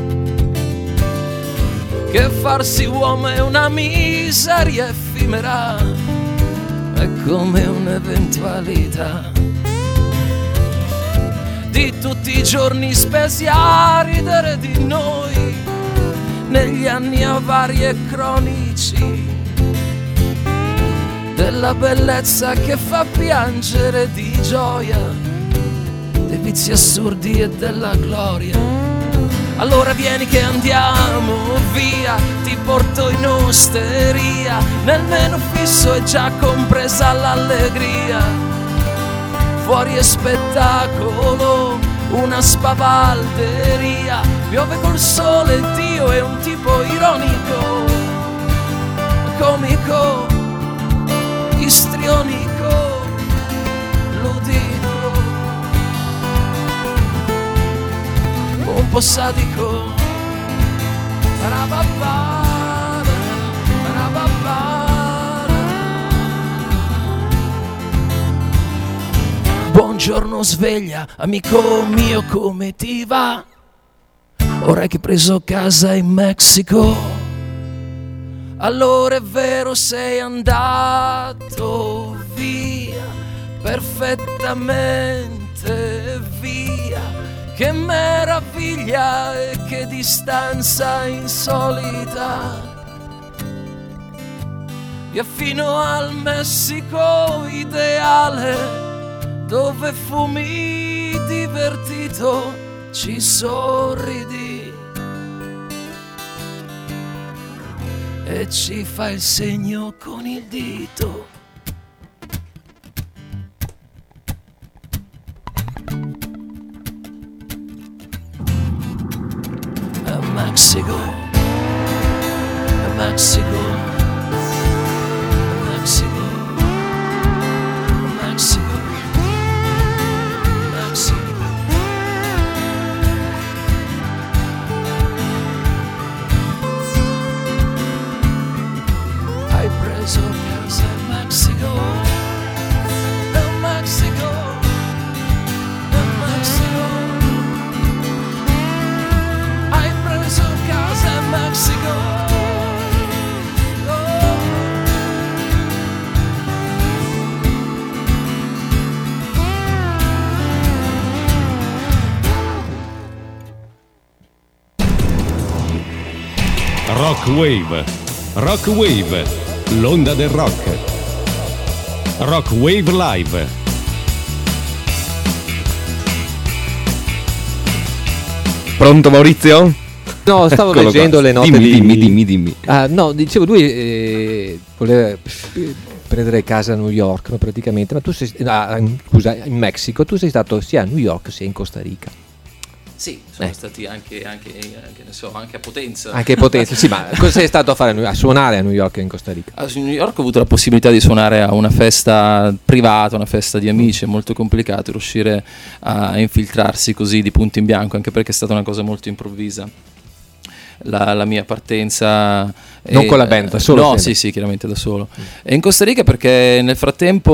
che farsi uomo è una miseria effimera, è come un'eventualità. Di tutti i giorni spesi a ridere di noi, negli anni avari e cronici, della bellezza che fa piangere di gioia, dei vizi assurdi e della gloria. Allora vieni che andiamo via, ti porto in osteria, nel menù fisso è già compresa l'allegria. Fuori è spettacolo, una spavalderia, piove col sole, Dio è un tipo ironico, comico, istrionico, ludico. troppo sadico. Buongiorno sveglia, amico mio, come ti va? Ora che hai preso casa in Messico, allora è vero sei andato via, perfettamente via. Che meraviglia e che distanza insolita. Via fino al Messico ideale, dove fumi divertito, ci sorridi e ci fa il segno con il dito. A Mexico, a Mexico, a Mexico, a Mexico, Mexico. Hai preso casa in Mexico, a Mexico, a Mexico. Hai preso casa in Mexico. Rock Wave, l'onda del rock. Rock Wave Live. Pronto Maurizio? No, stavo Eccolo leggendo qua. le note Dimmi. No, dicevo, lui voleva prendere casa a New York, no, praticamente, ma tu sei scusa, in Messico, tu sei stato sia a New York sia in Costa Rica. Sì, sono stati anche a Potenza. Anche a Potenza, sì, ma cosa sei stato a fare a suonare a New York e in Costa Rica? A New York ho avuto la possibilità di suonare a una festa privata, una festa di amici. È molto complicato riuscire a infiltrarsi così di punto in bianco, anche perché è stata una cosa molto improvvisa. La mia partenza non con la band, da solo? No, sì, chiaramente da solo. E in Costa Rica perché nel frattempo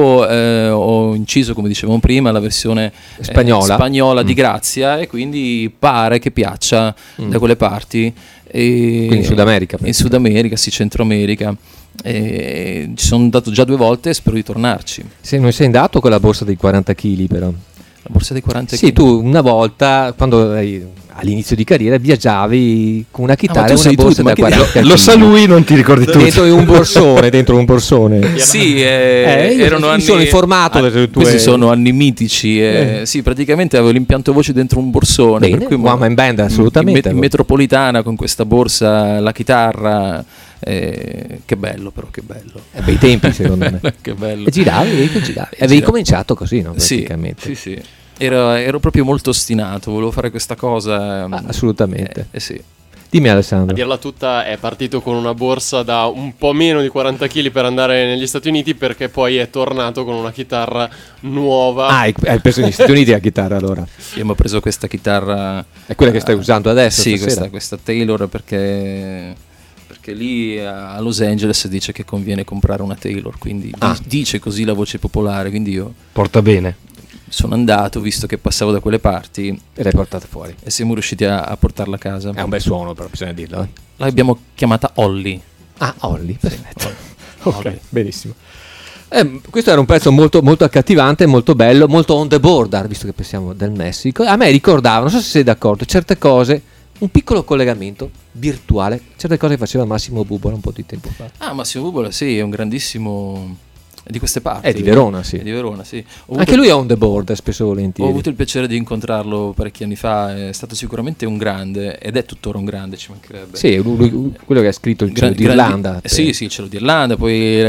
ho inciso, come dicevamo prima, la versione spagnola di Grazia, e quindi pare che piaccia da quelle parti. Quindi in Sud America? In Sud America, sì, Centro America. Ci sono andato già 2 volte e spero di tornarci. Non sei andato con la borsa dei 40 kg però? La borsa dei 40 kg? Sì, tu una volta, quando all'inizio di carriera, viaggiavi con una chitarra e una borsa da 40 kg. Lo sa lui, non ti ricordi tu. Dentro un borsone. Sì, erano anni. Mi sono informato delle tue... Questi sono anni mitici. Sì, praticamente avevo l'impianto voce dentro un borsone. Bene, per cui One Man Band, assolutamente. In metropolitana con questa borsa, la chitarra. Che bello, però, che bello. Bei tempi, secondo me. Che bello. E giravi. Avevi cominciato così, no? Praticamente. Sì. Ero proprio molto ostinato, volevo fare questa cosa. Assolutamente. Sì. Dimmi, Alessandro. A dirla tutta, è partito con una borsa da un po' meno di 40 kg per andare negli Stati Uniti, perché poi è tornato con una chitarra nuova. Hai preso negli Stati Uniti la chitarra, allora? Io mi ho preso questa chitarra. È quella che stai usando adesso? Sì, questa Taylor, perché lì a Los Angeles dice che conviene comprare una Taylor, quindi dice così la voce popolare, quindi io porta bene. Sono andato, visto che passavo da quelle parti, e l'hai portata fuori e siamo riusciti a portarla a casa. È un bel suono, però bisogna dirlo. L'abbiamo chiamata Holly. Holly, perfetto. Sì. Ok, benissimo. Questo era un pezzo molto, molto accattivante, molto bello, molto on the border, visto che pensiamo del Messico. A me ricordava, non so se sei d'accordo, certe cose, un piccolo collegamento virtuale, certe cose che faceva Massimo Bubola un po' di tempo fa. Massimo Bubola, sì, è un grandissimo... di queste parti. È di Verona, sì. È di Verona, sì. Anche lui è on the board, spesso e volentieri. Ho avuto il piacere di incontrarlo parecchi anni fa, è stato sicuramente un grande, ed è tuttora un grande, ci mancherebbe. Sì, lui, quello che ha scritto il cielo d'Irlanda. Sì, il cielo d'Irlanda, poi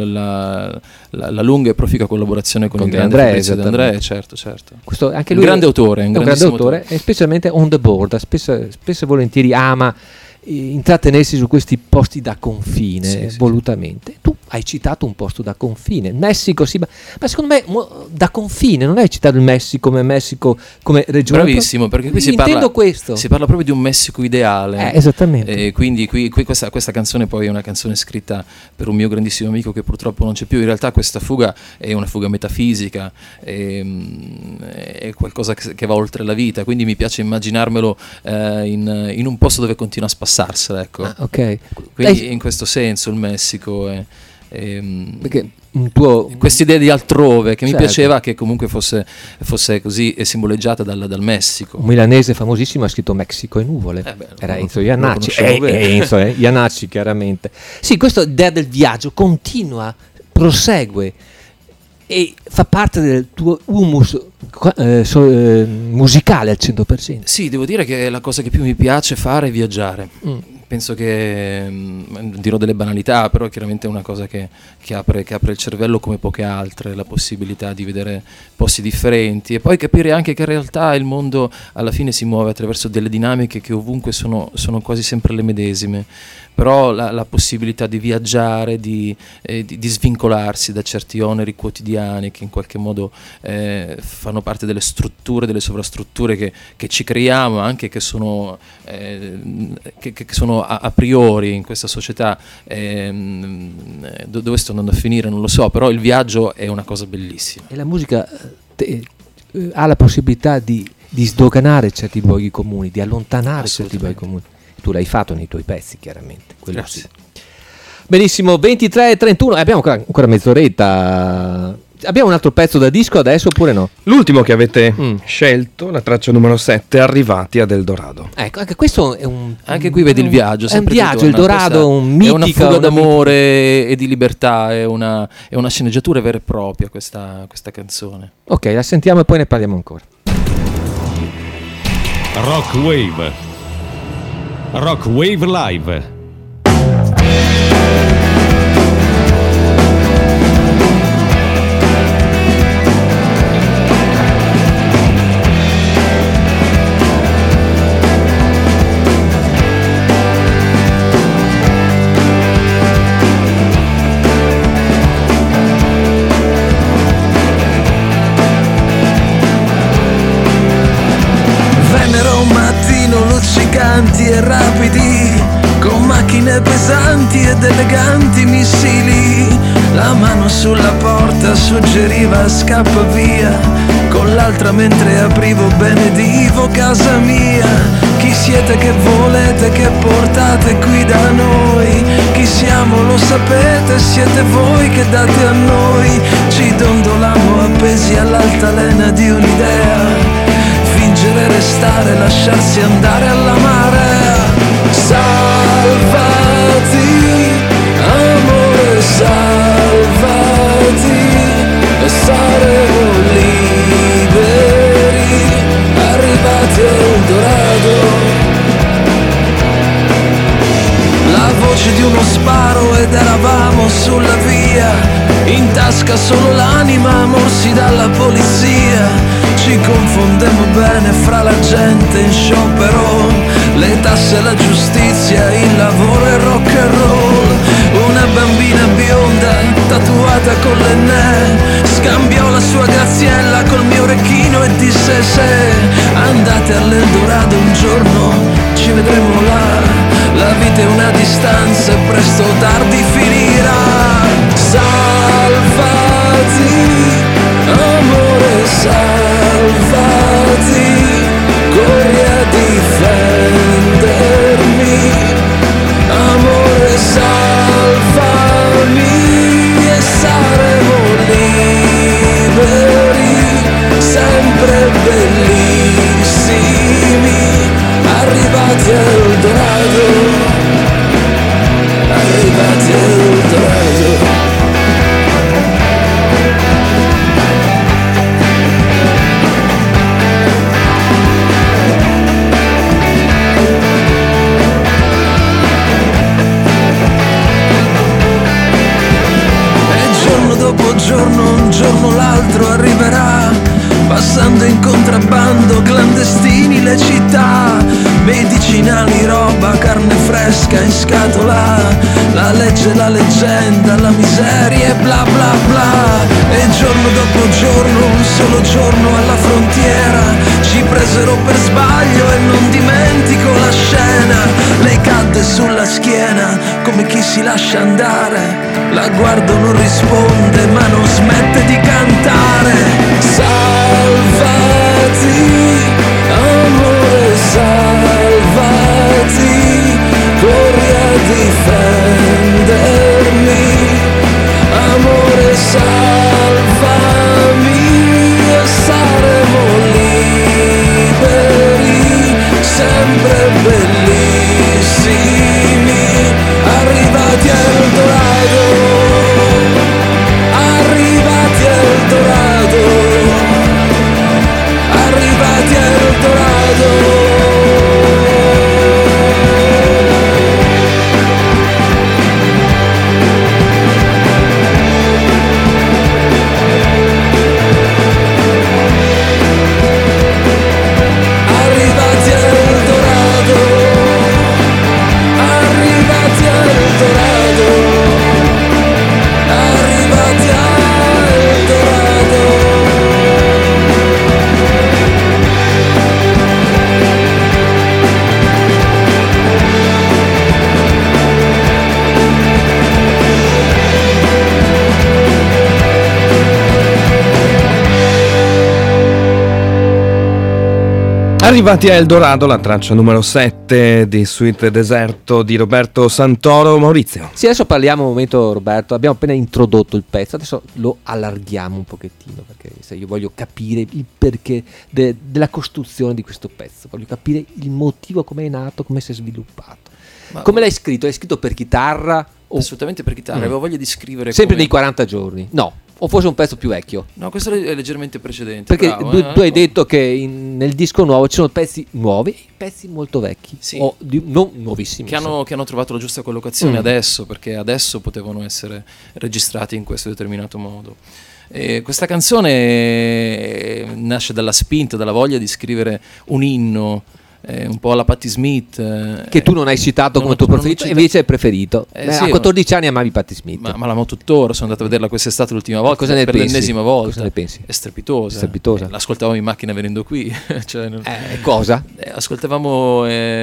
la lunga e profica collaborazione con il grande Fabrizio De André, certo. Questo, anche lui un grande autore, un grande autore, e specialmente on the board, spesso e volentieri ama intrattenersi su questi posti da confine, volutamente. Tu hai citato un posto da confine, il Messico, sì, ma secondo me da confine, non hai citato il Messico come regione. Bravissimo, perché qui si parla proprio di un Messico ideale. Esattamente. Quindi qui questa canzone poi è una canzone scritta per un mio grandissimo amico che purtroppo non c'è più. In realtà questa fuga è una fuga metafisica, è qualcosa che va oltre la vita, quindi mi piace immaginarmelo in un posto dove continua a spassarsela, ecco. Ok. Quindi in questo senso il Messico è... perché questa idea di altrove che mi piaceva che comunque fosse così simboleggiata dal Messico. Un milanese famosissimo ha scritto Messico e nuvole, era Enzo Iannacci, Iannacci chiaramente. Sì, questa idea del viaggio continua, prosegue e fa parte del tuo humus musicale al 100%. Sì, devo dire che la cosa che più mi piace fare è viaggiare. Penso che dirò delle banalità, però chiaramente è una cosa che apre il cervello come poche altre, la possibilità di vedere posti differenti e poi capire anche che in realtà il mondo alla fine si muove attraverso delle dinamiche che ovunque sono quasi sempre le medesime, però la possibilità di viaggiare, di svincolarsi da certi oneri quotidiani che in qualche modo fanno parte delle strutture, delle sovrastrutture che ci creiamo, anche che sono a priori in questa società. Dove sto andando a finire non lo so, però il viaggio è una cosa bellissima. E la musica ha la possibilità di sdoganare certi luoghi comuni, di allontanare certi luoghi comuni. Tu l'hai fatto nei tuoi pezzi, chiaramente. Grazie. Sì. Benissimo, 23:31, abbiamo ancora mezz'oretta. Abbiamo un altro pezzo da disco adesso oppure no? L'ultimo che avete scelto, la traccia numero 7, Arrivati ad Eldorado. Ecco, anche questo è un... Anche qui vedi il viaggio. È un viaggio, Eldorado, un mitico... È una fuga d'amore e di libertà, è una sceneggiatura vera e propria questa canzone. Ok, la sentiamo e poi ne parliamo ancora. Rock Wave Live. E rapidi, con macchine pesanti ed eleganti missili. La mano sulla porta suggeriva scappa via, con l'altra mentre aprivo benedivo casa mia. Chi siete, che volete, che portate qui da noi? Chi siamo lo sapete, siete voi che date a noi. Ci dondolamo appesi all'altalena di un'idea, fingere, restare, lasciarsi andare alla marea. Salvati, amore, salvati, e saremo liberi, arrivati a Eldorado. La voce di uno sparo ed eravamo sulla via, in tasca solo l'anima, morsi dalla polizia. Ci confondemmo bene fra la gente in sciopero, le tasse, la giustizia, il lavoro e rock and roll. Una bambina bionda tatuata con l'enne scambiò la sua graziella col mio orecchino e disse: se andate all'Eldorado un giorno ci vedremo là. La vita è una distanza e presto o tardi finirà. Salvati, amore, salvati, corri a difendermi, amore, salvami e saremo liberi, sempre bellissimi, arrivati a Eldorado, arrivati a Eldorado. Giorno, un giorno l'altro arriverà, passando in contrabbando clandestini le città. medicinali, roba, carne fresca in scatola, la legge, la leggenda, la miseria e bla bla bla. E giorno dopo giorno, un solo giorno alla frontiera, ci presero per sbaglio e non dimentico la scena. Lei cadde sulla schiena come chi si lascia andare, la guardo, non risponde ma non smette di cantare. Salvati, amore, salvati, corri a difendermi, amore, salvami e saremo liberi, sempre bellissimi, arrivati a Eldorado, arrivati a Eldorado, arrivati a Eldorado. Arrivati a Eldorado, arrivati a Eldorado, arrivati a Eldorado. Arrivati a Eldorado, la traccia numero 7 di Suite Deserto di Roberto Santoro. Maurizio. Sì, adesso parliamo un momento, Roberto. Abbiamo appena introdotto il pezzo, adesso lo allarghiamo un pochettino, perché se io voglio capire il perché della costruzione di questo pezzo, voglio capire il motivo, come è nato, come si è sviluppato. Come l'hai scritto? L'hai scritto per chitarra? Assolutamente per chitarra, avevo voglia di scrivere Sempre come... nei 40 giorni? No, o forse un pezzo più vecchio? No, questo è leggermente precedente. Perché bravo, tu hai detto che nel disco nuovo ci sono pezzi nuovi e pezzi molto vecchi, Sì. o non nuovissimi. che hanno trovato la giusta collocazione adesso, perché adesso potevano essere registrati in questo determinato modo. E questa canzone nasce dalla spinta, dalla voglia di scrivere un inno, un po' alla Patti Smith, Che tu non hai citato come tuo preferito, e invece hai preferito. Sì, a 14 anni amavi Patti Smith. ma l'amo tuttora, sono andato a vederla quest'estate l'ultima volta, Cosa ne per pensi? l'ennesima volta. Cosa ne pensi? È strepitosa. Strepitosa. L'ascoltavamo in macchina venendo qui. Cioè, Cosa? ascoltavamo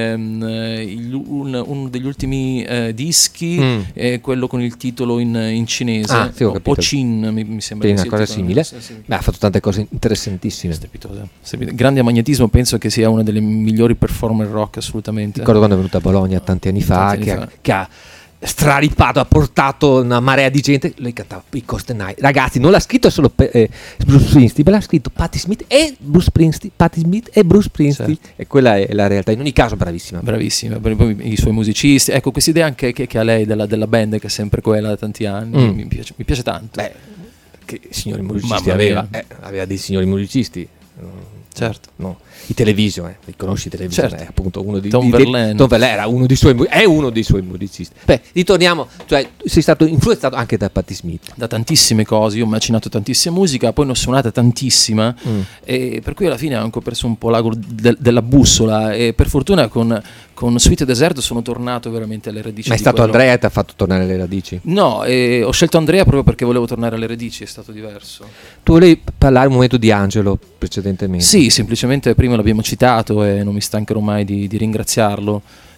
uno degli ultimi dischi, quello con il titolo in cinese, Sì, ho capito. Ochin mi sembra Sì, che una sia cosa il titolo. simile. Sì. Beh, ha fatto tante cose interessantissime. Strepitosa. Grande a magnetismo, penso che sia una delle migliori performer rock assolutamente. Ricordo quando è venuta a Bologna tanti anni fa, che ha straripato, ha portato una marea di gente. Lei cantava i Costenai. Ragazzi, non l'ha scritto solo Bruce Springsteen, l'ha scritto Patti Smith e Bruce Springsteen, Patti Smith e Bruce Springsteen. Certo. E quella è la realtà. In ogni caso, bravissima. Bravissima, poi i suoi musicisti, ecco, questa idea anche che ha lei della band, che è sempre quella da tanti anni, mi piace tanto. Beh, che signori musicisti Mamma aveva? mia. Aveva dei signori musicisti. Certo. No. I Television, li conosci i Television? Certo. È appunto uno di Tom Verlaine. Tom Verlaine era uno è uno dei suoi musicisti. Beh, ritorniamo, cioè sei stato influenzato anche da Patti Smith. Da tantissime cose, io ho macinato tantissima musica, poi ne ho suonata tantissima, e per cui alla fine ho anche perso un po' l'ago della bussola, e per fortuna con Suite Deserto sono tornato veramente alle radici. Ma è di stato quello. Andrea che ti ha fatto tornare alle radici? No, ho scelto Andrea proprio perché volevo tornare alle radici, è stato diverso. Tu volevi parlare un momento di Angelo precedentemente? Sì, semplicemente prima l'abbiamo citato e non mi stancherò mai di ringraziarlo.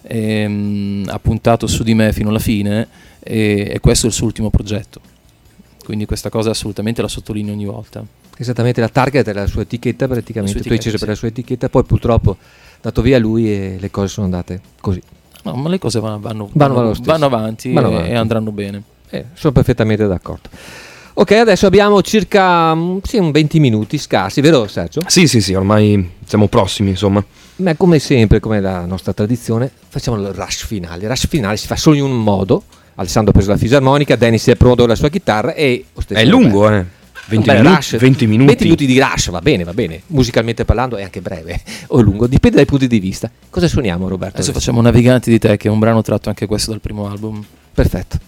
Ha puntato su di me fino alla fine, e questo è il suo ultimo progetto. Quindi questa cosa assolutamente la sottolineo ogni volta. Esattamente, la target era la sua etichetta praticamente, tu hai deciso per sì. la sua etichetta, poi purtroppo è dato via lui e le cose sono andate così. No, ma le cose vanno avanti, Vanno avanti. e andranno bene. Sono perfettamente d'accordo. Ok, adesso abbiamo circa un 20 minuti scarsi, vero Sergio? Sì, ormai siamo prossimi, insomma. Ma come sempre, come la nostra tradizione, facciamo il rush finale. Il rush finale si fa solo in un modo. Alessandro ha preso la fisarmonica, Dennis si è pronto con la sua chitarra e... È lungo, 20 minuti, 20 minuti. 20 minuti di rush, va bene. Musicalmente parlando è anche breve o lungo, dipende dai punti di vista. Cosa suoniamo, Roberto? Adesso facciamo Naviganti di te, che è un brano tratto anche questo dal primo album. Perfetto.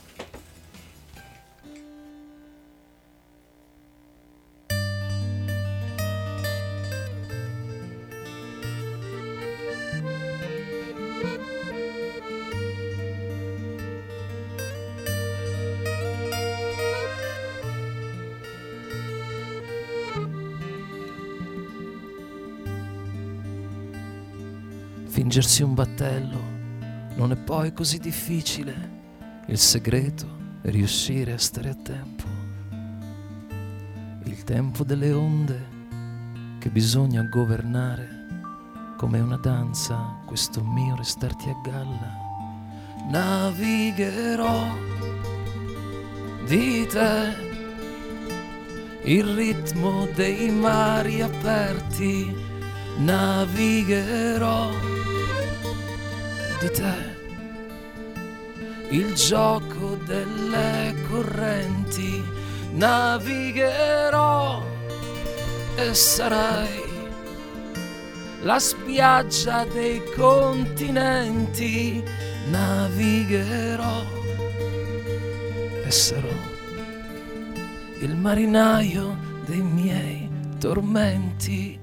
Fingersi un battello non è poi così difficile. Il segreto è riuscire a stare a tempo. Il tempo delle onde che bisogna governare. Come una danza questo mio restarti a galla. Navigherò di te il ritmo dei mari aperti. Navigherò di te il gioco delle correnti. Navigherò e sarai la spiaggia dei continenti. Navigherò e sarò il marinaio dei miei tormenti.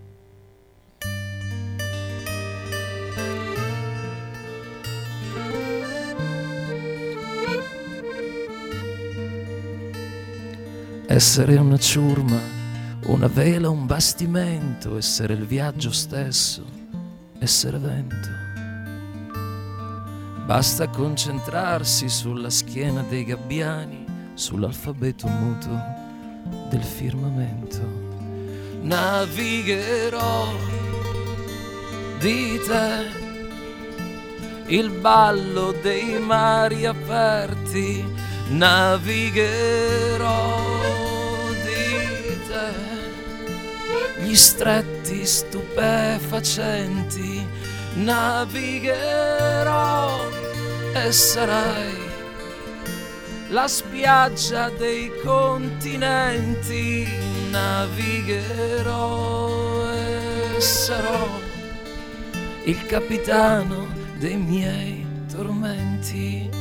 Essere una ciurma, una vela, un bastimento, essere il viaggio stesso, essere vento. Basta concentrarsi sulla schiena dei gabbiani, sull'alfabeto muto del firmamento. Navigherò di te il ballo dei mari aperti. Navigherò di te gli stretti stupefacenti. Navigherò e sarai la spiaggia dei continenti. Navigherò e sarò il capitano dei miei tormenti.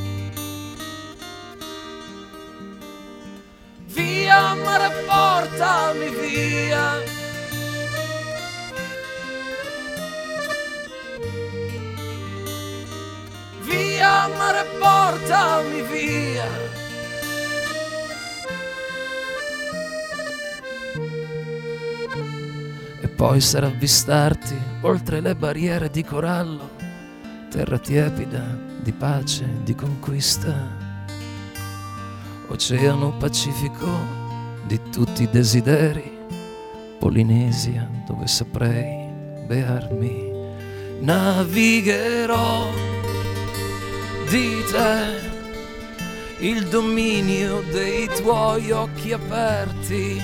Via mare, portami via. Via mare, portami via. E poi sarà avvistarti oltre le barriere di corallo, terra tiepida di pace, di conquista. Oceano Pacifico di tutti i desideri, Polinesia dove saprei bearmi. Navigherò di te il dominio dei tuoi occhi aperti.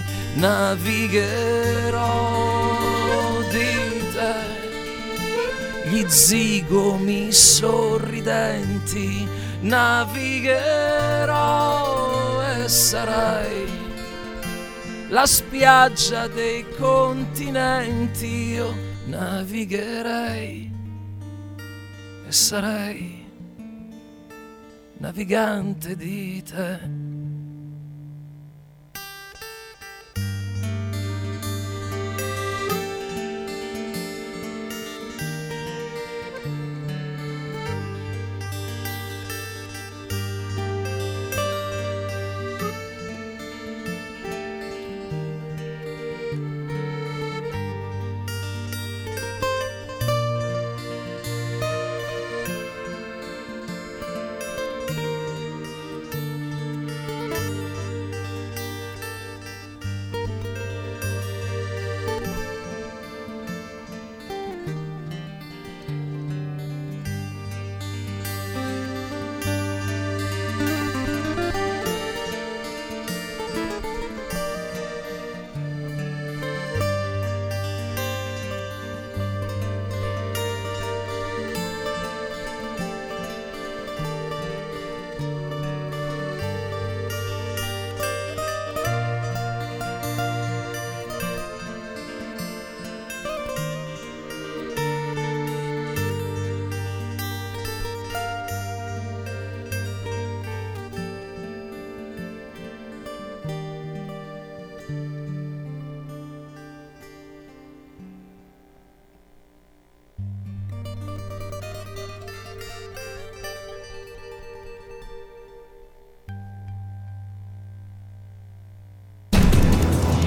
Navigherò di te gli zigomi sorridenti. Navigherò e sarai la spiaggia dei continenti. Io navigherei e sarei navigante di te.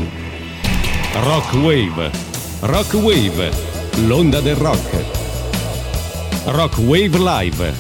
Rock Wave, l'onda del rock. Rock Wave Live.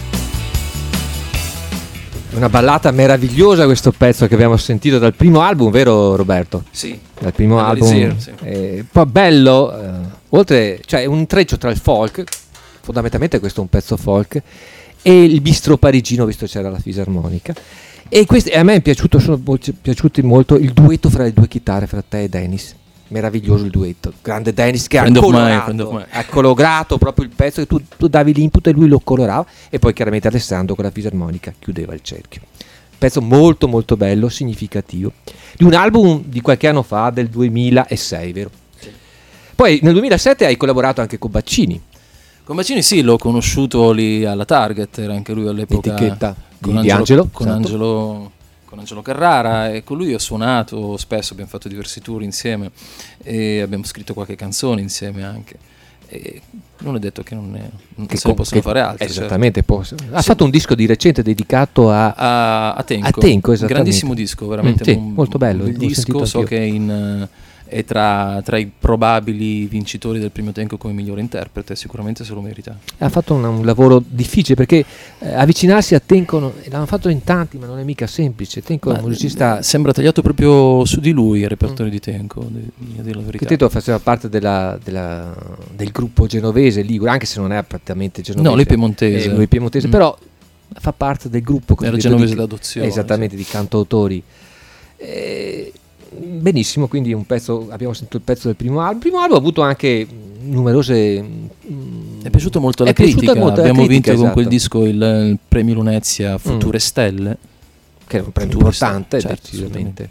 Una ballata meravigliosa questo pezzo che abbiamo sentito dal primo album, vero Roberto? Sì. Dal primo album. Sì. Poi bello, oltre, cioè un intreccio tra il folk, fondamentalmente questo è un pezzo folk, e il bistro parigino, visto che c'era la fisarmonica. E a me sono piaciuti molto il duetto fra le due chitarre, fra te e Dennis. Meraviglioso il duetto, grande Dennis che ha colorato proprio il pezzo, che tu davi l'input e lui lo colorava, e poi chiaramente Alessandro con la fisarmonica chiudeva il cerchio. Pezzo molto molto bello, significativo, di un album di qualche anno fa, del 2006, vero? Sì. Poi nel 2007 hai collaborato anche con Baccini. Con Baccini sì, l'ho conosciuto lì alla Target, era anche lui all'epoca etichetta con Angelo, con Angelo Carrara, e con lui ho suonato spesso, abbiamo fatto diversi tour insieme e abbiamo scritto qualche canzone insieme anche, e non è detto che se ne possono fare altri. Esattamente, ha fatto un disco di recente dedicato a Tenco, grandissimo disco, veramente molto bello il disco. So che è tra i probabili vincitori del premio Tenco come migliore interprete, sicuramente se lo merita. Ha fatto un lavoro difficile, perché avvicinarsi a Tenco l'hanno fatto in tanti, ma non è mica semplice. Tenco è un musicista, sembra tagliato proprio su di lui il repertorio di Tenco, a dire la verità. Che Tenco faceva parte del gruppo genovese Ligure, anche se non è praticamente genovese. No, lui è piemontese, però fa parte del gruppo. Era genovese d'adozione. Esattamente, sì. Di cantautori. Benissimo, quindi abbiamo sentito il pezzo del primo album. Il primo album ha avuto anche numerose. È piaciuto molto la critica. Abbiamo vinto con quel disco il premio Lunezia Future Stelle, che è un premio importante, decisamente.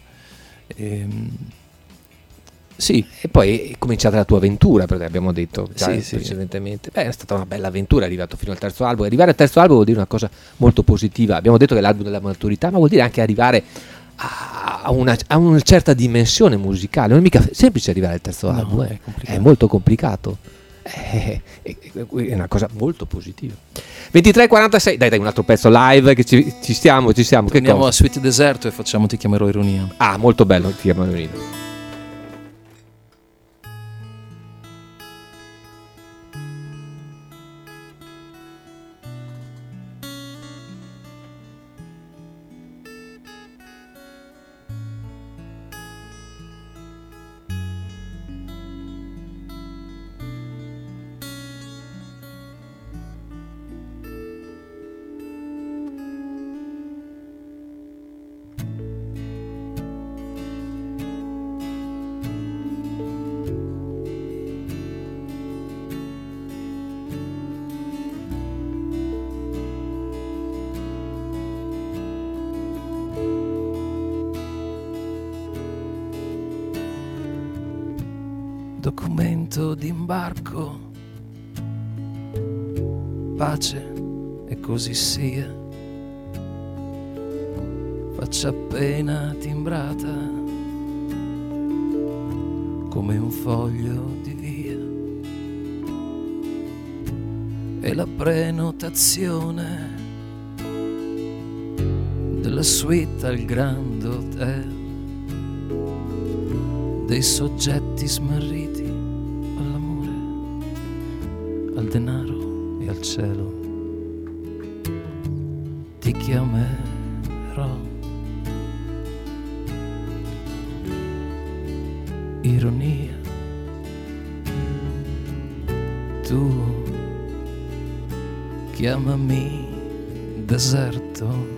Sì. E poi è cominciata la tua avventura, perché abbiamo detto già precedentemente. È stata una bella avventura, è arrivato fino al terzo album. Arrivare al terzo album vuol dire una cosa molto positiva. Abbiamo detto che è l'album della maturità, ma vuol dire anche arrivare a una certa dimensione musicale. Non è mica semplice arrivare al terzo album, è molto complicato, è una cosa molto positiva. 23:46, dai un altro pezzo live, che ci stiamo. Andiamo a Sweet Deserto e facciamo Ti chiamerò Ironia. Molto bello, Ti chiamerò Ironia. Documento d'imbarco, pace e così sia, faccia appena timbrata come un foglio di via, e la prenotazione della suite al Grand Hotel, dei soggetti smarriti all'amore, al denaro e al cielo. Ti chiamerò ironia, tu chiamami deserto,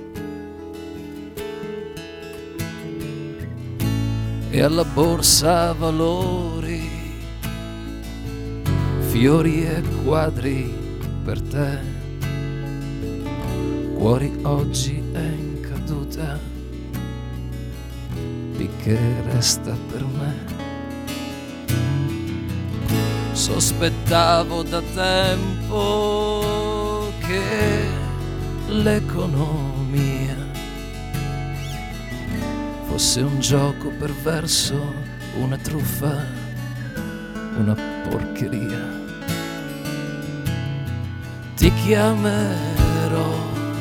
e alla borsa valori, fiori e quadri per te, cuori oggi è in caduta, finché resta per me. Sospettavo da tempo che l'economia fosse un gioco perverso, una truffa, una porcheria. Ti chiamerò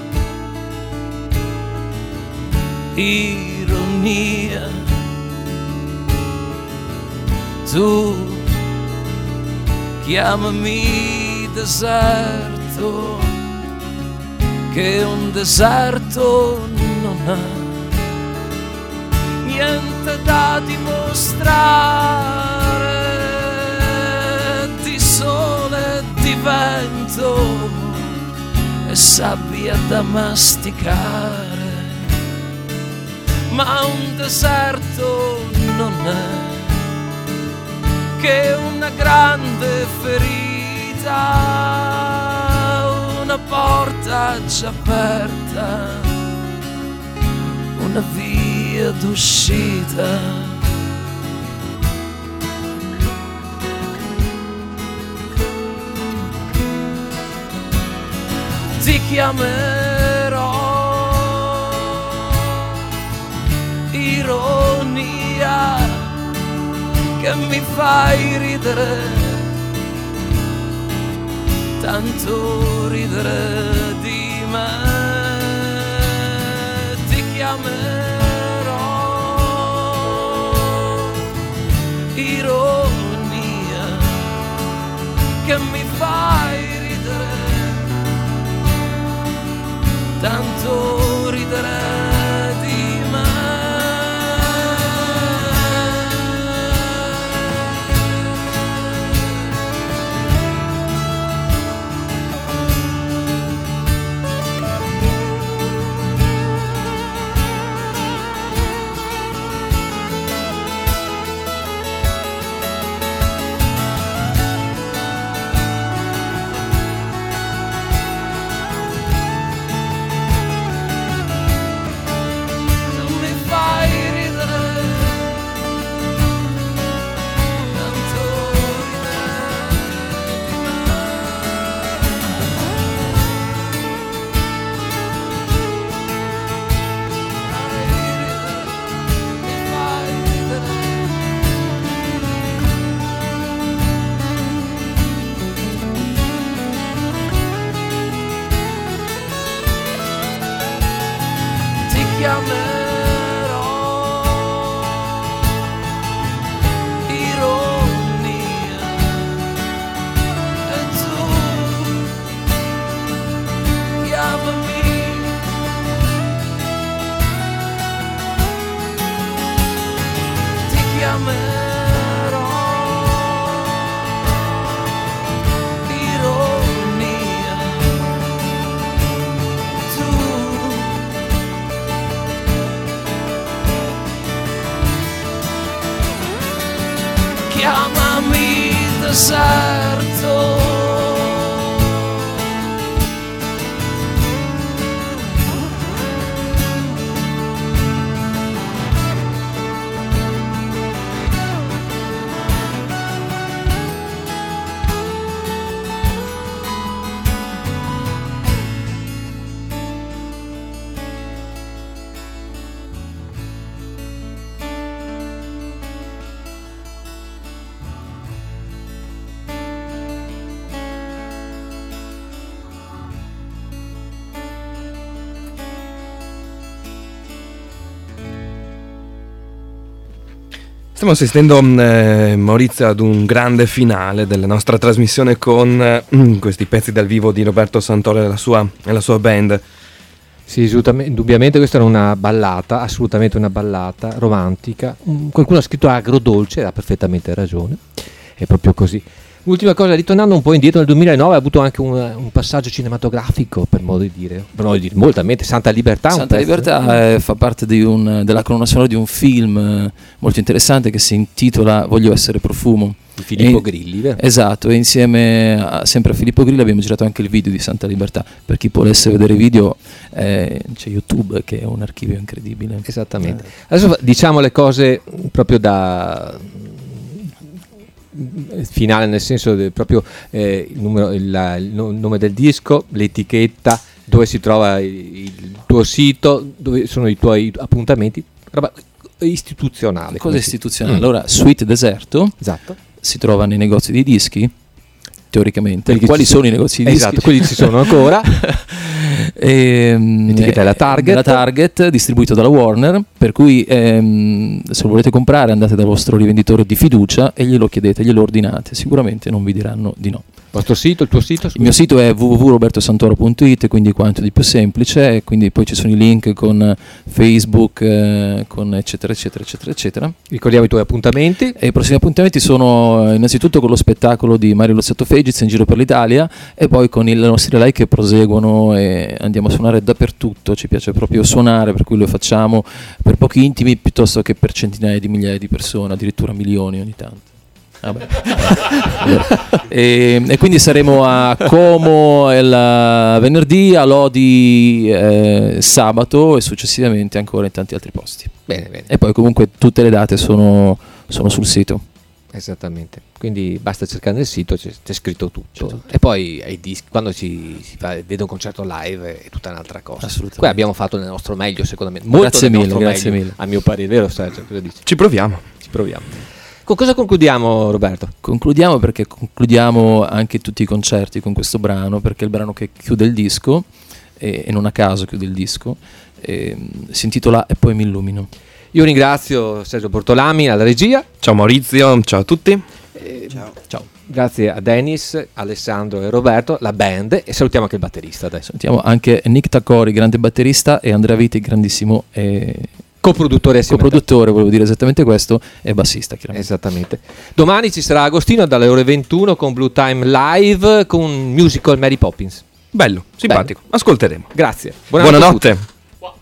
ironia, tu chiamami deserto, certo che un deserto non ha niente da dimostrare, di sole, di vento e sabbia da masticare, ma un deserto non è che una grande ferita, una porta già aperta, una via d'uscita. Ti chiamerò ironia, che mi fai ridere, tanto ridere di me. Ti chiamerò ironia, che mi fai ridere, tanto ridere di me. Chiamami deserto. Stiamo assistendo, Maurizio, ad un grande finale della nostra trasmissione con questi pezzi dal vivo di Roberto Santoro e la sua band. Sì, indubbiamente questa era una ballata, assolutamente una ballata romantica. Qualcuno ha scritto agrodolce, ha perfettamente ragione, è proprio così. Ultima cosa, ritornando un po' indietro, nel 2009 ha avuto anche un passaggio cinematografico, per modo di dire moltamente. Santa Libertà. Santa Libertà fa parte della colonna sonora di un film molto interessante che si intitola Voglio essere profumo. Di Filippo Grilli, vero? Esatto, e insieme sempre a Filippo Grilli abbiamo girato anche il video di Santa Libertà. Per chi volesse vedere i video c'è YouTube, che è un archivio incredibile. Esattamente. Adesso diciamo le cose proprio da finale, nel senso proprio il nome del disco, l'etichetta, dove si trova il tuo sito, dove sono i tuoi appuntamenti, roba istituzionale. Cosa istituzionale? Allora, Sweet Deserto, esatto, si trova nei negozi di dischi, teoricamente. Quali sono i negozi di dischi? Esatto, quelli ci sono ancora. L'etichetta è la Target, distribuito dalla Warner, per cui se lo volete comprare andate dal vostro rivenditore di fiducia e glielo chiedete, glielo ordinate, sicuramente non vi diranno di no. vostro sito, il tuo sito? Il mio sito è www.robertosantoro.it, quindi quanto di più semplice, e quindi poi ci sono i link con Facebook, con eccetera eccetera eccetera eccetera. Ricordiamo i tuoi appuntamenti. E i prossimi appuntamenti sono innanzitutto con lo spettacolo di Mario Lozzetto Fegiz in giro per l'Italia, e poi con i nostri live che proseguono e andiamo a suonare dappertutto. Ci piace proprio suonare, per cui lo facciamo per pochi intimi piuttosto che per centinaia di migliaia di persone, addirittura milioni ogni tanto. E quindi saremo a Como il venerdì, a Lodi sabato, e successivamente ancora in tanti altri posti. Bene. E poi comunque tutte le date sono sul sito. Esattamente, quindi basta cercare nel sito, c'è scritto tutto. E poi ai dischi, quando vede un concerto live è tutta un'altra cosa. Assolutamente. Qui abbiamo fatto nel nostro meglio, secondo me. Molto Grazie del mille, nostro grazie meglio, mille. a mio parere, vero Sergio? Cosa dici? Ci proviamo. Con cosa concludiamo, Roberto? Concludiamo perché concludiamo anche tutti i concerti con questo brano, perché è il brano che chiude il disco, e non a caso chiude il disco, si intitola E poi mi illumino. Io ringrazio Sergio Bortolami alla regia. Ciao Maurizio, ciao a tutti. Ciao. Grazie a Dennis, Alessandro e Roberto, la band, e salutiamo anche il batterista adesso. Salutiamo anche Nick Tacori, grande batterista, e Andrea Viti, grandissimo coproduttore assieme coproduttore, volevo dire esattamente questo, e bassista chiaramente. Esattamente. Domani ci sarà Agostino dalle ore 21 con Blue Time Live con un musical Mary Poppins. Bello, simpatico. Ascolteremo. Grazie. Buonanotte.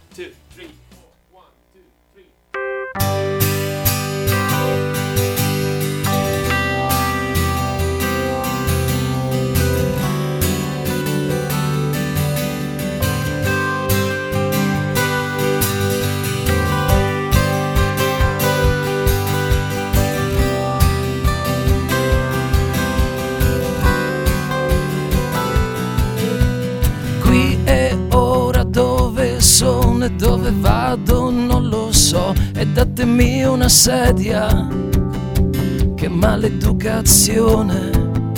Dove vado non lo so, e datemi una sedia, che maleducazione.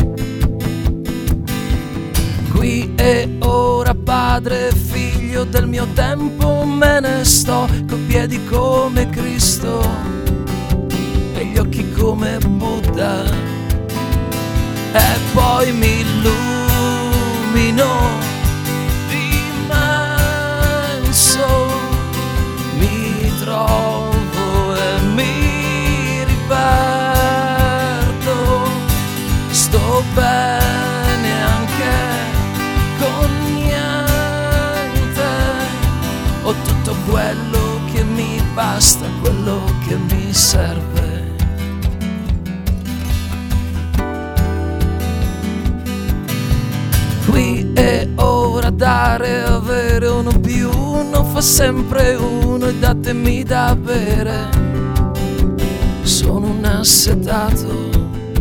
Qui e ora, padre e figlio del mio tempo, me ne sto, coi piedi come Cristo e gli occhi come Buddha, e poi mi illumino. Mi trovo e mi riparto, sto bene anche con niente, ho tutto quello che mi basta, quello che mi serve. Qui e ora, dare, avere uno più uno fa sempre uno, e datemi da bere, sono un assetato.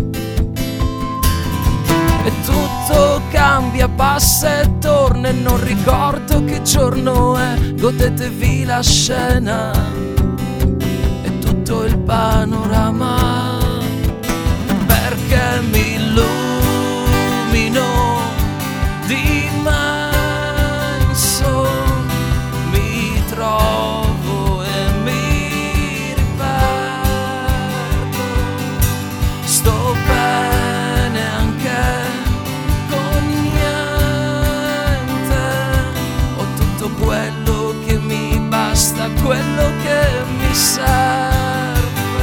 E tutto cambia, passa e torna, e non ricordo che giorno è, godetevi la scena e tutto il panorama, perché mi illumino d'immenso, mi trovo e mi riparto, sto bene anche con niente, ho tutto quello che mi basta, quello che mi serve,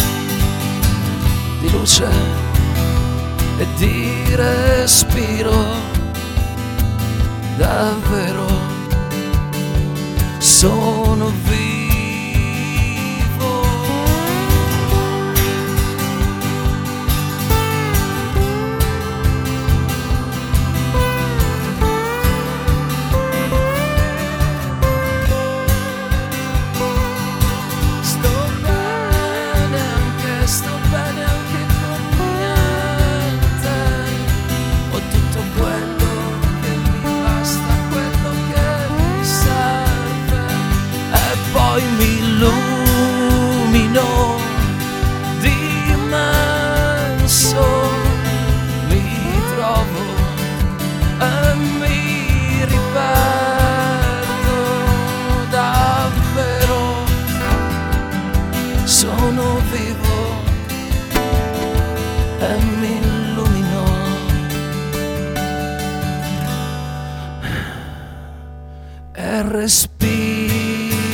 di luce e di respiro. Davvero sono vivo. Sto bene anche con niente, ho tutto quello che mi basta, quello che mi serve, e respiro.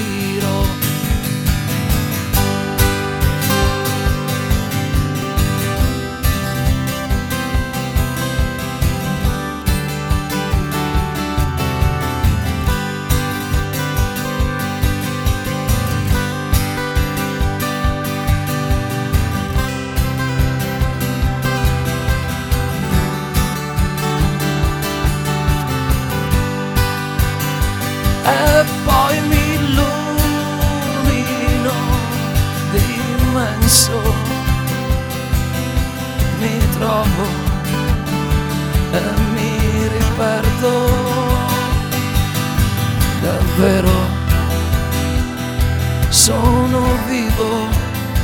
E poi mi illumino d'immenso, mi trovo e mi riperdo, davvero sono vivo,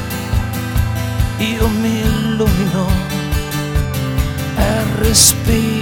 io mi illumino e respiro.